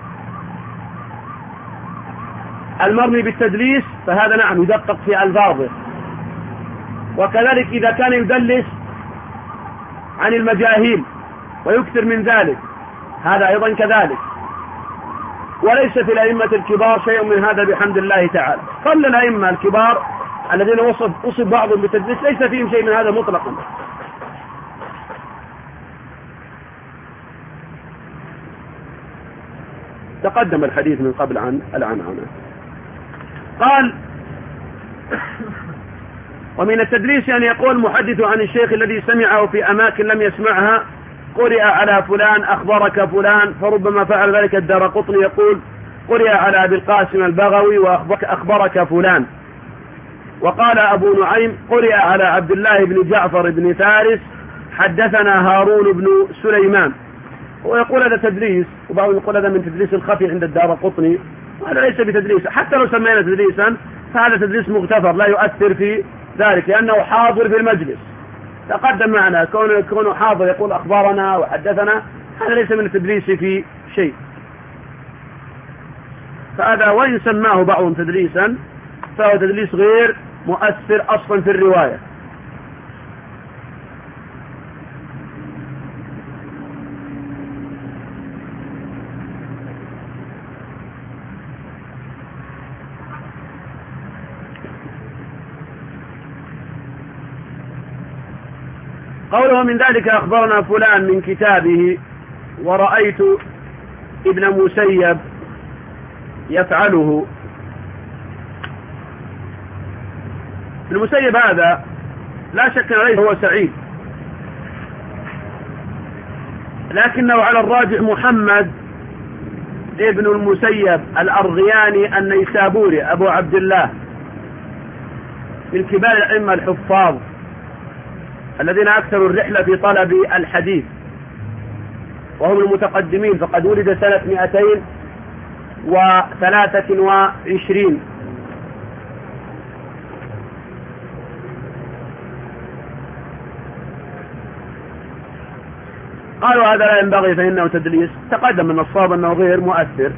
المرمي بالتدليس فهذا نعم يدقق في ألفاظه، وكذلك إذا كان يدلس عن المجاهيل ويكثر من ذلك هذا أيضا كذلك. وليس في الأئمة الكبار شيء من هذا بحمد الله تعالى. قل الأئمة الكبار الذين وصف وصف بعضهم بالتدليس ليس فيهم شيء من هذا مطلقا. تقدم الحديث من قبل عن العنعنة. قال ومن التدليس أن يقول محدث عن الشيخ الذي سمعه في أماكن لم يسمعها قرئ على فلان أخبرك فلان، فربما فعل ذلك الدارقطني يقول قرئ على أبي القاسم البغوي وأخبرك أخبرك فلان. وقال أبو نعيم قرئ على عبد الله بن جعفر بن فارس حدثنا هارون بن سليمان، ويقول هذا تدليس، وبعضهم يقول هذا من تدليس الخفي عند الدارقطني، وهذا ليس بتدليس. حتى لو سمينا تدليسا فهذا تدليس مغتفر لا يؤثر في ذلك لأنه حاضر في المجلس. تقدم معنا كونه كونه حاضر يقول أخبارنا وحدثنا، هذا ليس من التدليس في شيء. فهذا وإن سماه بعضهم تدليسا فهو تدليس غير مؤثر أصلا في الرواية. قوله من ذلك أخبرنا فلان من كتابه ورأيت ابن مسيب يفعله. ابن مسيب هذا لا شك عليه هو سعيد لكنه على الراجح محمد ابن المسيب الأرغياني النيسابوري أبو عبد الله من كبار الأئمة الحفاظ الذين أكثروا الرحلة في طلب الحديث، وهم المتقدمين، فقد ولد سنة مئتين وثلاثة وعشرين. قالوا هذا لا ينبغي فإنه تدليس. تقدم من الصواب أنه غير مؤثر.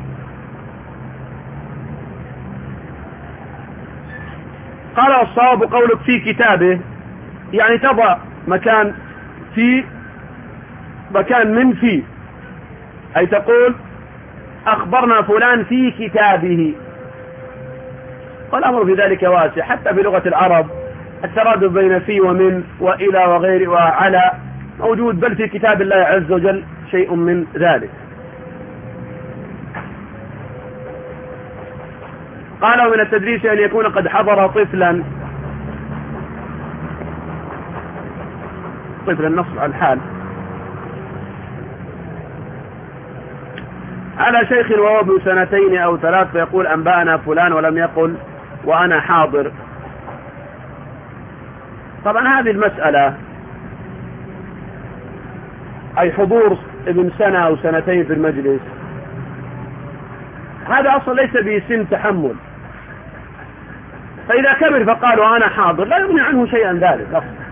قال الصواب قولك في كتابه، يعني تضع مكان في مكان من في، أي تقول أخبرنا فلان في كتابه، والأمر في ذلك واسع. حتى بلغة العرب الترادف بين في ومن وإلى وغير وعلى موجود، بل في كتاب الله عز وجل شيء من ذلك. قالوا من التدريس أن يكون قد حضر طفلا، طفلا نصب على الحال، على شيخ وهو ابن سنتين أو ثلاث فيقول أنبأنا فلان ولم يقل وأنا حاضر. طبعا هذه المسألة أي حضور ابن سنة أو سنتين في المجلس، هذا أصلا ليس بسن تحمل، فإذا كبر فقالوا أنا حاضر لا يغني عنه شيئا ذلك أصلا.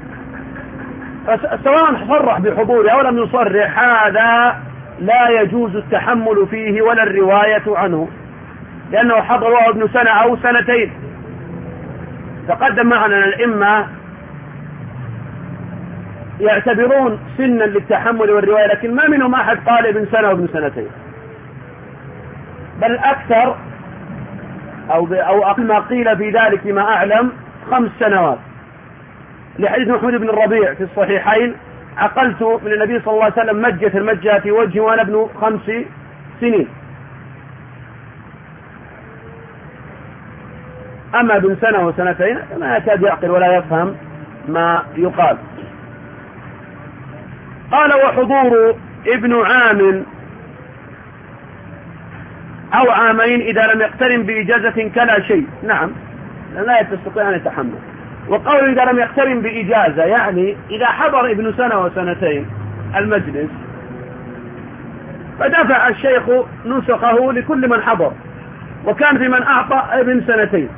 سواء صرح بحضوره أو لم يصرح هذا لا يجوز التحمل فيه ولا الرواية عنه، لأنه حضر وهو ابن سنة أو سنتين. تقدم معنا الأئمة يعتبرون سنا للتحمل والرواية، لكن ما منهم أحد قال ابن سنة وابن سنتين، بل أكثر أو, أو أقل ما قيل في ذلك فيما أعلم خمس سنوات، لحديث محمود بن الربيع في الصحيحين عقلت من النبي صلى الله عليه وسلم مجة المجة في وجهي وأنا ابن خمس سنين. أما ابن سنة وسنتين ما يكاد يعقل ولا يفهم ما يقال. قال وحضور ابن عام أو عامين إذا لم يقترن بإجازة كلا شيء، نعم لا يستطيع أن يتحمل. وقول إذا لم يقترن بإجازة يعني إذا حضر ابن سنة وسنتين المجلس فدفع الشيخ نسخه لكل من حضر، وكان في من أعطى ابن سنتين،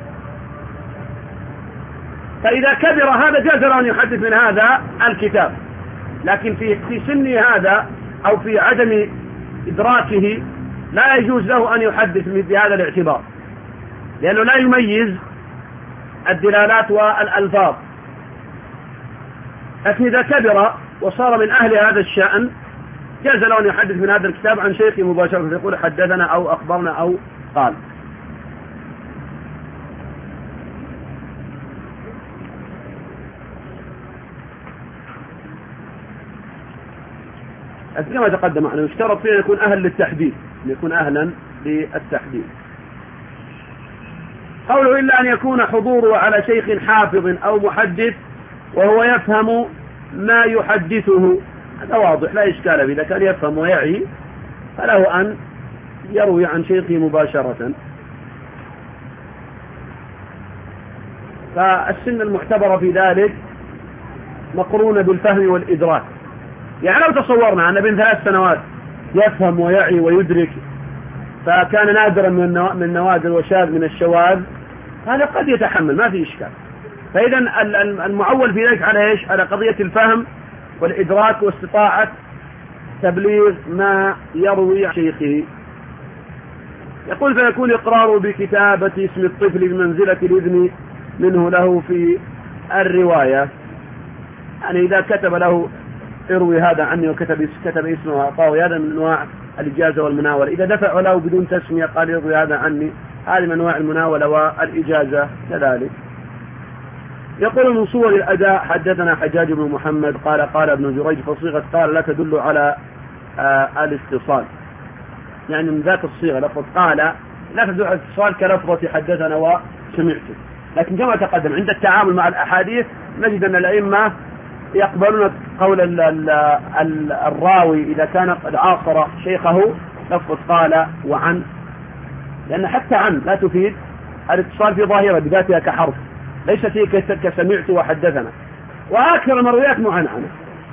فإذا كبر هذا جاز له أن يحدث من هذا الكتاب، لكن في في سن هذا أو في عدم إدراكه لا يجوز له أن يحدث بهذا الاعتبار، لأنه لا يميز الدلالات والألفاظ. لكن إذا كبر وصار من أهل هذا الشأن جاز له أن يحدث من هذا الكتاب عن شيخه مباشرة، فيقول حدثنا أو أخبرنا أو قال. كما تقدم أنه يشترط فيه أن يكون أهل للتحديث، أن يكون أهلا للتحديث. قوله إلا أن يكون حضوره على شيخ حافظ أو محدث وهو يفهم ما يحدثه، هذا واضح لا إشكال فيه، إذا كان يفهم ويعي فله أن يروي عن شيخه مباشرة. فالسن المعتبرة في ذلك مقرونة بالفهم والإدراك. يعني لو تصورنا أن ابن ثلاث سنوات يفهم ويعي ويدرك فكان نادرا من النوادر وشاذ من الشواذ، هذا قد يتحمل ما في إشكال. فإذا المعول في ذلك على إيش؟ على قضية الفهم والإدراك واستطاعة تبليغ ما يروي عن شيخه. يقول فيكون إقراره بكتابة اسم الطفل بمنزلة الإذن منه له في الرواية، يعني إذا كتب له اروي هذا عني وكتب كتب اسمه وأعطاه، هذا من أنواع الإجازة والمناولة. إذا دفع له بدون تسمية قال اروي هذا عني، هذه من أنواع المناولة والإجازة كذلك. يقول من صور الأداء حدثنا حجاج بن محمد قال قال ابن جريج، فصيغة قال لا تدل على آه الاتصال، يعني من ذاك الصيغة لفظ قال لا تدل على الاتصال كلفظة حدثنا وسمعت. لكن كما تقدم عند التعامل مع الأحاديث نجد أن الأئمة يقبلون قول ال ال ال الراوي إذا كان قد عاصر شيخه لفظ قال وعن، لأن حتى عن لا تفيد الاتصال في ظاهرة بذاتها كحرف، ليست هي كسمعت وحدثنا، وأكثر المرويات معنعنة.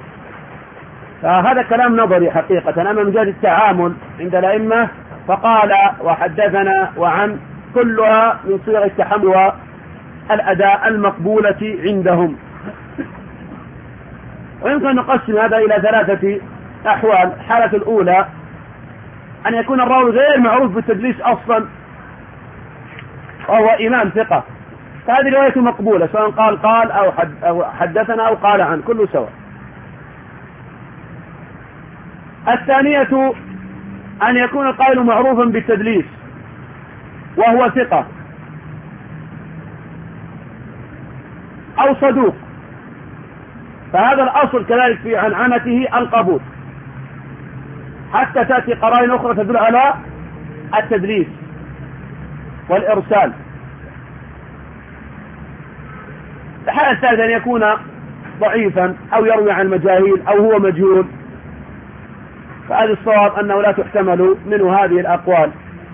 فهذا كلام نظري حقيقة. أما من جهة التعامل عند الأئمة فقال وحدثنا وعن كلها من صيغ التحمل والأداء المقبولة عندهم. ويمكن نقسم هذا إلى ثلاثة أحوال. الحالة الأولى أن يكون الراوي غير معروف بالتدليس أصلا وهو إمام ثقة، فهذه رواية مقبولة سواء قال قال أو, حد أو حدثنا أو قال عن، كله سواء. الثانية أن يكون القائل معروفا بالتدليس وهو ثقة أو صدوق، فهذا الأصل كذلك في عنعنته القبول، حتى تأتي قرائن أخرى تدل على التدليس والإرسال. الحالة الثالثة أن يكون ضعيفا أو يروي عن المجاهيل أو هو مجهول، فهذا الصواب أنه لا تحتمل منه هذه الأقوال.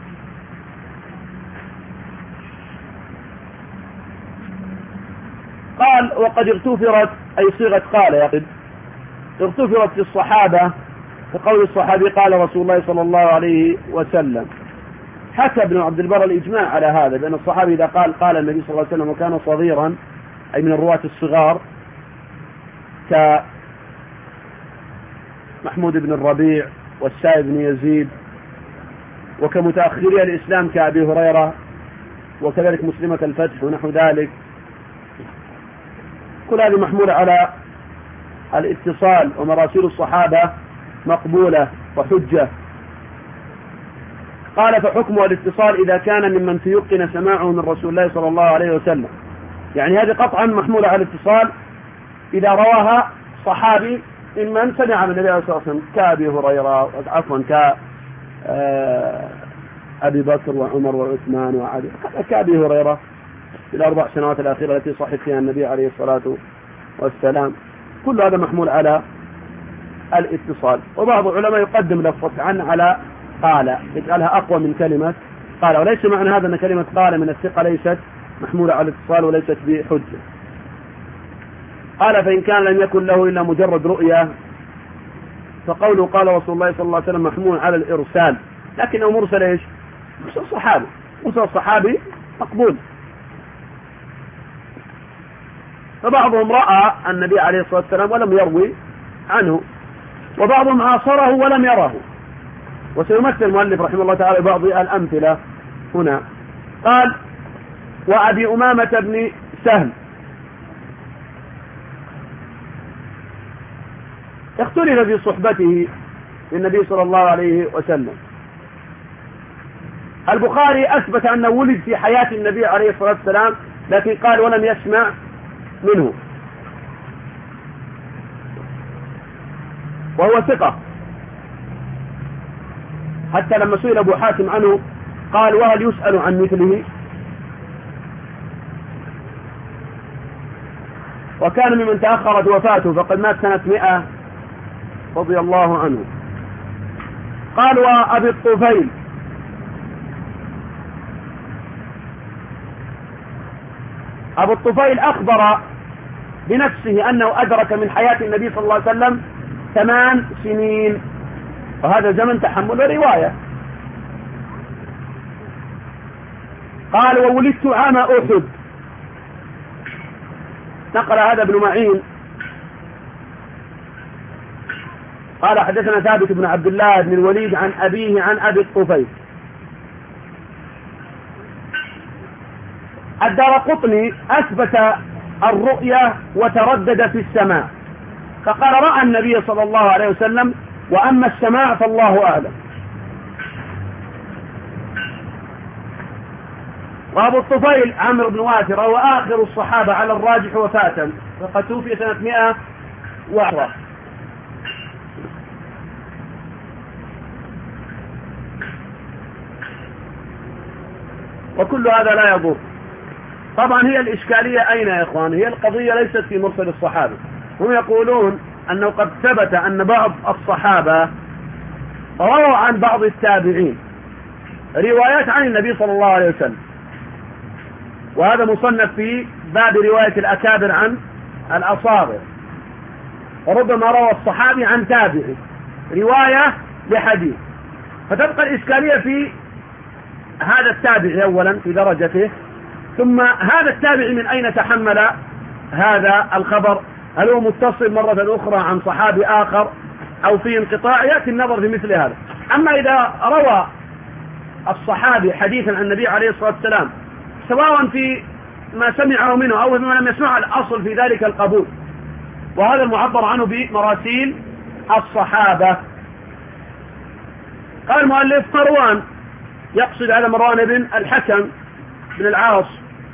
قال وقد اغتفرت، أي صيغة قال يقد اغتفرت في الصحابة، فقول الصحابي قال رسول الله صلى الله عليه وسلم. حكى ابن عبد البر الإجماع على هذا، بأن الصحابي إذا قال قال النبي صلى الله عليه وسلم وكان صغيرا، أي من الرواة الصغار كمحمود بن الربيع والسائب بن يزيد، وكمتأخري الإسلام كأبي هريرة، وكذلك مسلمة الفتح ونحو ذلك، كل هذه محمولة على الاتصال، ومراسيل الصحابة مقبولة وحجة. قال فحكم الاتصال إذا كان ممن تيقن سماعه من رسول الله صلى الله عليه وسلم، يعني هذه قطعا محمولة على الاتصال إذا رواها صحابي ممن سمع من النبي صلى الله عليه وسلم كأبي هريرة، عفوا كأبي بكر وعمر وعثمان وعلي، كأبي هريرة في الأربع سنوات الأخيرة التي صحت فيها النبي عليه الصلاة والسلام. كل هذا محمول على الاتصال. وبعض العلماء يقدم لفظة عن على قال، يجعلها أقوى من كلمة قال، وليس معنى هذا أن كلمة قال من الثقة ليست محمولة على الاتصال وليست بحجة. قال فإن كان لم يكن له إلا مجرد رؤية فقوله قال رسول الله صلى الله عليه وسلم محمول على الإرسال، لكنه مرسل إيش؟ مرسل صحابي، مرسل صحابي مقبول. فبعضهم رأى النبي عليه الصلاة والسلام ولم يروي عنه، وبعضهم عاصره ولم يره، وسيمثل المؤلف رحمه الله تعالى بعض الأمثلة هنا. قال وأبي أمامة بن سهل اختلف في صحبته للنبي صلى الله عليه وسلم. البخاري أثبت أنه ولد في حياة النبي عليه الصلاة والسلام، لكن قال ولم يسمع منه، وهو ثقة، حتى لما سئل أبو حاتم عنه قال وهل يسأل عن مثله؟ وكان ممن تأخرت وفاته، فقد مات سنة مئة رضي الله عنه. قال وأبي الطفيل أبو الطفيل أخبر بنفسه أنه أدرك من حياة النبي صلى الله عليه وسلم ثمان سنين، وهذا زمن تحمل رواية. قال وولدت عام أحد، نقل هذا ابن معين. قال حدثنا ثابت بن عبد الله بن الوليد عن أبيه عن أبي الطفيل. الدارقطني أثبت الرؤية وتردد في السماع، فقال رأى النبي صلى الله عليه وسلم، وأما السماع فالله أعلم. وأبو الطفيل عامر بن واثر هو آخر الصحابة على الراجح وفاة، فقد توفي سنة مئة وعشرة. وكل هذا لا يضر. طبعا هي الإشكالية أين يا إخوان؟ هي القضية ليست في مرسل الصحابة، هم يقولون أنه قد ثبت أن بعض الصحابة رووا عن بعض التابعين روايات عن النبي صلى الله عليه وسلم، وهذا مصنف في باب رواية الأكابر عن الأصاغر. وربما روى الصحابي عن تابعي رواية لحديث، فتبقى الإشكالية في هذا التابعي أولا في درجته، ثم هذا التابعي من أين تحمل هذا الخبر؟ هل هو متصل مرة أخرى عن صحابي آخر أو في انقطاع؟ يأتي النظر في مثل هذا. أما إذا روى الصحابي حديثا عن النبي عليه الصلاة والسلام سواء في ما سمعه منه أو فيما لم يسمعه، الأصل في ذلك القبول، وهذا المعبر عنه بمراسيل الصحابة. قال المؤلف مروان، يقصد على مروان بن الحكم بن العاص،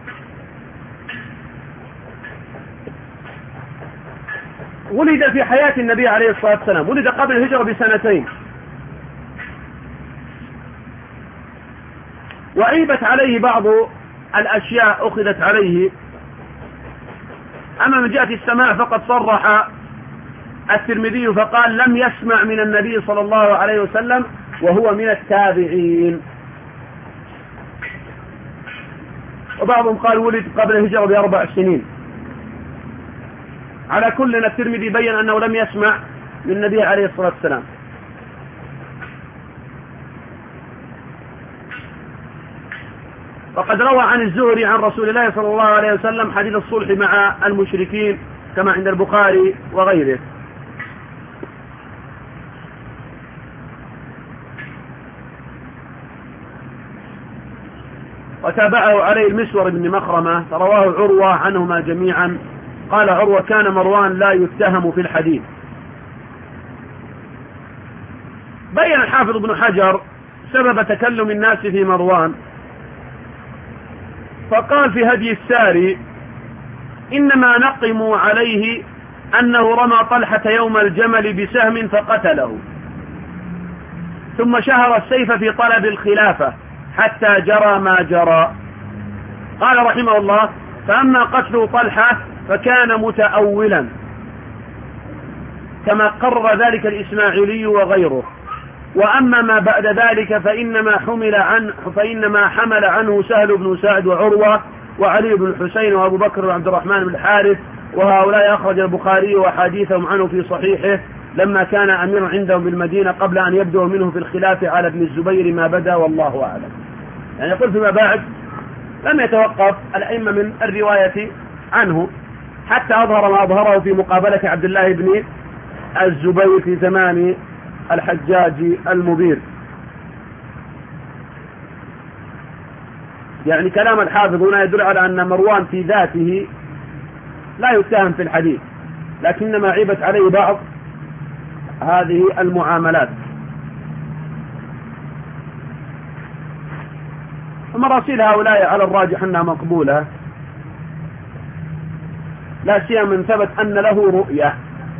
ولد في حياة النبي عليه الصلاة والسلام، ولد قبل الهجرة بسنتين، وعيبت عليه بعض الأشياء أخذت عليه. أما من جهة السماع فقد صرح الترمذي فقال لم يسمع من النبي صلى الله عليه وسلم وهو من التابعين. وبعضهم قال ولد قبل الهجرة بأربع سنين. على كل الترمذي بين أنه لم يسمع من النبي عليه الصلاة والسلام. وقد روى عن الزهري عن رسول الله صلى الله عليه وسلم حديث الصلح مع المشركين كما عند البخاري وغيره. وتابعه عليه المسور بن مخرمة فرواه عروة عنهما جميعا. قال عروة كان مروان لا يتهم في الحديث. بين الحافظ ابن حجر سبب تكلم الناس في مروان، فقال في هدي الساري إنما نقموا عليه أنه رمى طلحة يوم الجمل بسهم فقتله، ثم شهر السيف في طلب الخلافة حتى جرى ما جرى. قال رحمه الله فأما قتل طلحة فكان متأولا كما قرر ذلك الإسماعيلي وغيره، وأما ما بعد ذلك فإنما حمل عنه فإنما حمل عنه سهل بن سعد وعروة وعلي بن الحسين وأبو بكر وعبد الرحمن بن الحارث، وهؤلاء أخرج البخاري وحديثهم عنه في صحيحه لما كان أميرا عندهم بالمدينة قبل أن يبدو منه في الخلاف على ابن الزبير ما بدا والله أعلم. يعني يقول فيما بعد لم يتوقف الأئمة من الرواية عنه حتى أظهر ما أظهره في مقابلة عبد الله بن الزبير في زمان الحجاج المبير. يعني كلام الحافظ هنا يدل على أن مروان في ذاته لا يتهم في الحديث، لكنما عيبت عليه بعض هذه المعاملات. ومراسيل هؤلاء على الراجح أنها مقبولة، لا سيما من ثبت أن له رؤية.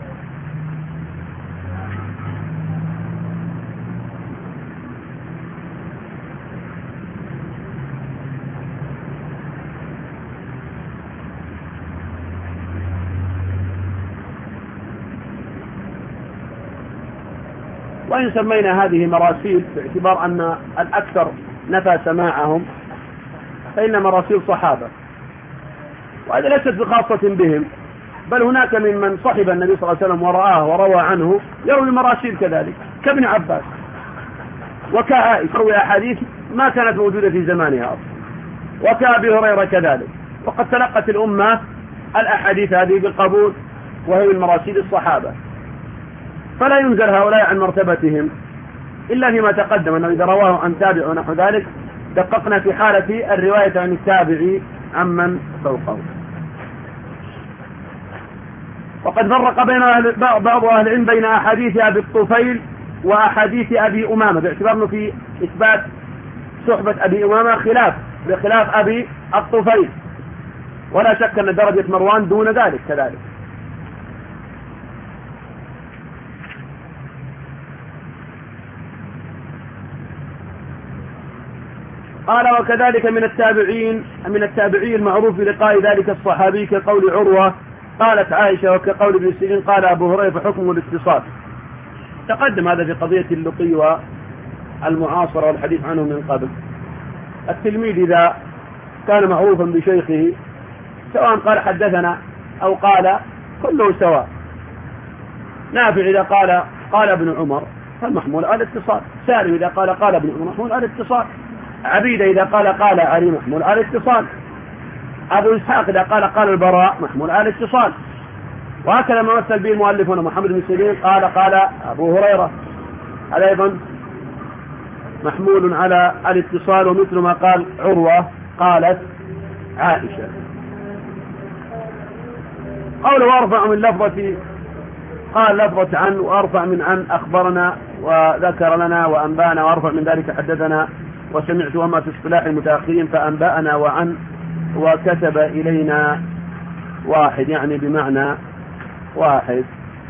وإن سمينا هذه مراسيل باعتبار أن الأكثر نفى سماعهم فإن مراسيل صحابة، وهذا ليست بخاصة بهم، بل هناك ممن صحب النبي صلى الله عليه وسلم ورآه وروى عنه يروي مراسيل كذلك كابن عباس وكعائشة، يروي أحاديث ما كانت موجودة في زمانها أصلا، وكأبي هريرة كذلك. وقد تلقت الأمة الأحاديث هذه بالقبول وهي من مراسيل الصحابة، فلا ينزل هؤلاء عن مرتبتهم إلا فيما تقدم أنه إذا رواه عن تابع ونحو ذلك دققنا في حالة الرواية عن التابعي عمن فوقه. وقد فرق بين أهل بعض أهل العلم بين أحاديث أبي الطفيل وأحاديث أبي أمامة، باعتبار أنه في إثبات صحبة أبي أمامة خلاف بخلاف أبي الطفيل، ولا شك أن درجة مروان دون ذلك كذلك. قال وكذلك من التابعين من التابعي المعروف بلقاء ذلك الصحابي كقول عروة قالت عائشة وكقول ابن سيرين قال أبو هريرة فحكمه الاتصال. تقدم هذا في قضية اللقي والمعاصرة والحديث عنه من قبل. التلميذ إذا كان معروفا بشيخه سواء قال حدثنا أو قال كله سواء. نافع إذا قال قال ابن عمر فالمحمول على الاتصال، سالم إذا قال قال ابن عمر محمول على الاتصال، عبيد إذا قال قال علي محمول على الاتصال، أبو إسحاق إذا قال قال البراء محمول على الاتصال. وهكذا ما مثل به المؤلف هنا محمد بن سيرين قال قال أبو هريرة، هذا أيضا محمول على الاتصال. ومثل ما قال عروة قالت عائشة. قوله وارفع من لفظة، قال لفظة عن وارفع من عن أخبرنا وذكر لنا وأنبانا، وارفع من ذلك حدثنا وسمعت، وما في اصطلاح المتأخرين فأنباءنا وعن وكتب إلينا واحد، يعني بمعنى واحد.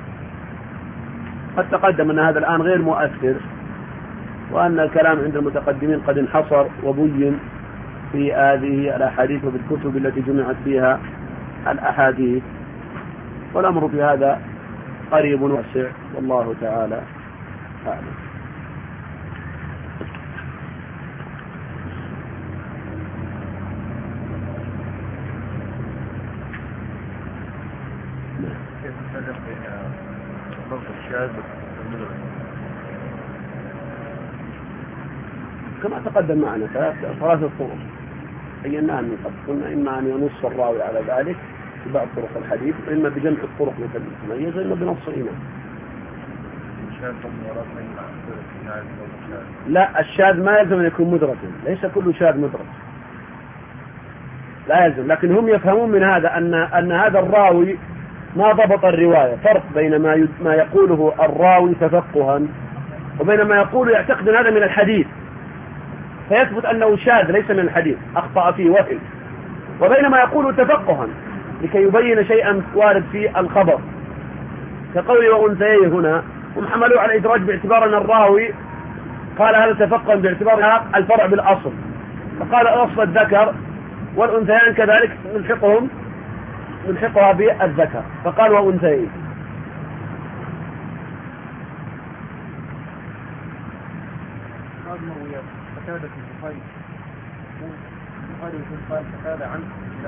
قد تقدم أن هذا الآن غير مؤثر، وأن الكلام عند المتقدمين قد انحصر وبين في هذه الأحاديث وفي الكتب التي جمعت فيها الأحاديث، والأمر في هذا قريب واسع، والله تعالى أعلم. كيف الفرق بين اللفظ الشاذ والمدرج؟ كما تقدم معنا ثلاثة طرق بيناها من قبل. قلنا إما أن ينص الراوي على ذلك في بعض طرق الحديث، وإما بجمع الطرق مثل المتميز، وإما بنص إمام. لا، الشاذ ما يلزم أن يكون مدرجا، ليس كل شاذ مدرج، لا يلزم. لكن هم يفهمون من هذا أن أن هذا الراوي ما ضبط الرواية. فرق بين ما ما يقوله الراوي تفقها وبين ما يقول يعتقد هذا من الحديث فيثبت أنه شاذ ليس من الحديث أخطأ فيه وهم، وبين ما يقول تفقها لكي يبين شيئا وارد في الخبر، كقول وأنثيه هنا هم حملوا على الإدراج باعتبار أن الراوي قال هذا تفقها باعتبار الفرع بالأصل، فقال أصل الذكر والأنثيان كذلك نلحقهم نلحقها بالذكر، فقال وأنثيه. هذا مرويات قتادة في البخاري، البخاري قال قتادة عنه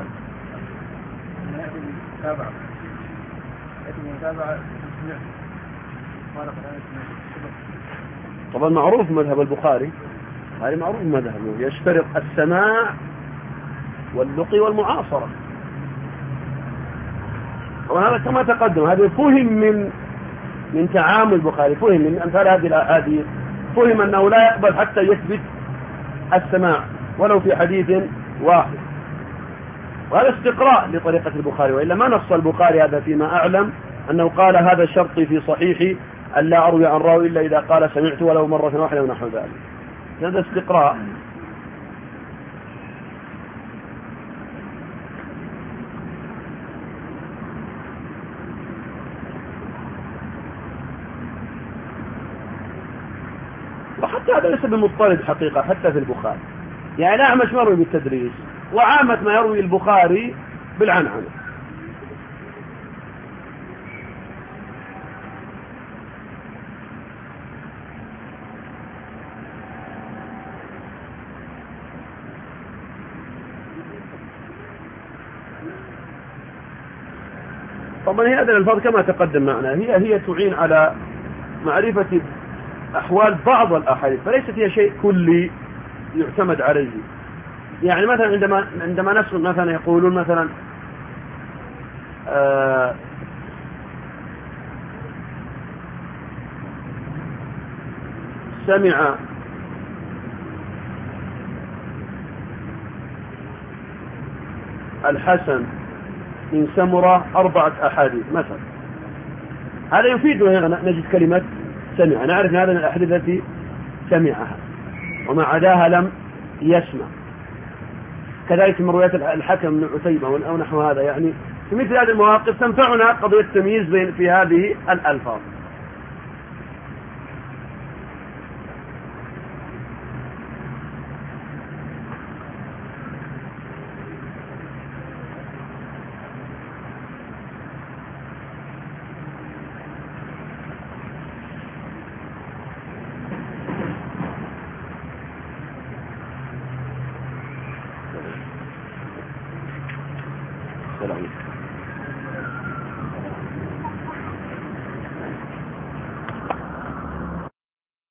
نأتي المتابعة نأتي المتابعة قال قتادة. طبعا معروف مذهب البخاري، هذا معروف مذهبه يشترط السماع واللقي والمعاصرة. وهذا كما تقدم، هذا فهم من من تعامل البخاري، فهم من أمثال هذه الأحاديث، فهم أنه لا يقبل حتى يثبت السماع ولو في حديث واحد، وهذا استقراء لطريقة البخاري. وإلا ما نص البخاري هذا فيما أعلم أنه قال هذا شرطي في صحيحي أن لا أروي عن راوي إلا إذا قال سمعت ولو مرة واحدة ونحو ذلك. هذا استقراء. وحتى هذا ليس بمضطرد حقيقة حتى في البخاري، يعني الأعمش مروي بالتدريس، وعامة ما يروي البخاري بالعنعنة. طبعا هذه الألفاظ كما تقدم معنا هي هي تعين على معرفة أحوال بعض الأحاديث، فليست هي شيء كلي يعتمد عليه. يعني مثلا عندما عندما نسمع مثلا يقولون مثلا آه سمع الحسن من سمرة أربعة أحاديث مثلا، هذا يفيد نجد كلمة سمع، نعرف هذا من الأحاديث التي سمعها وما عداها لم يسمع. كذلك من روايات الحكم من عتيبة أو نحو هذا. يعني في مثل هذه المواقف تنفعنا قضية التمييز بين في هذه الألفاظ. السلام.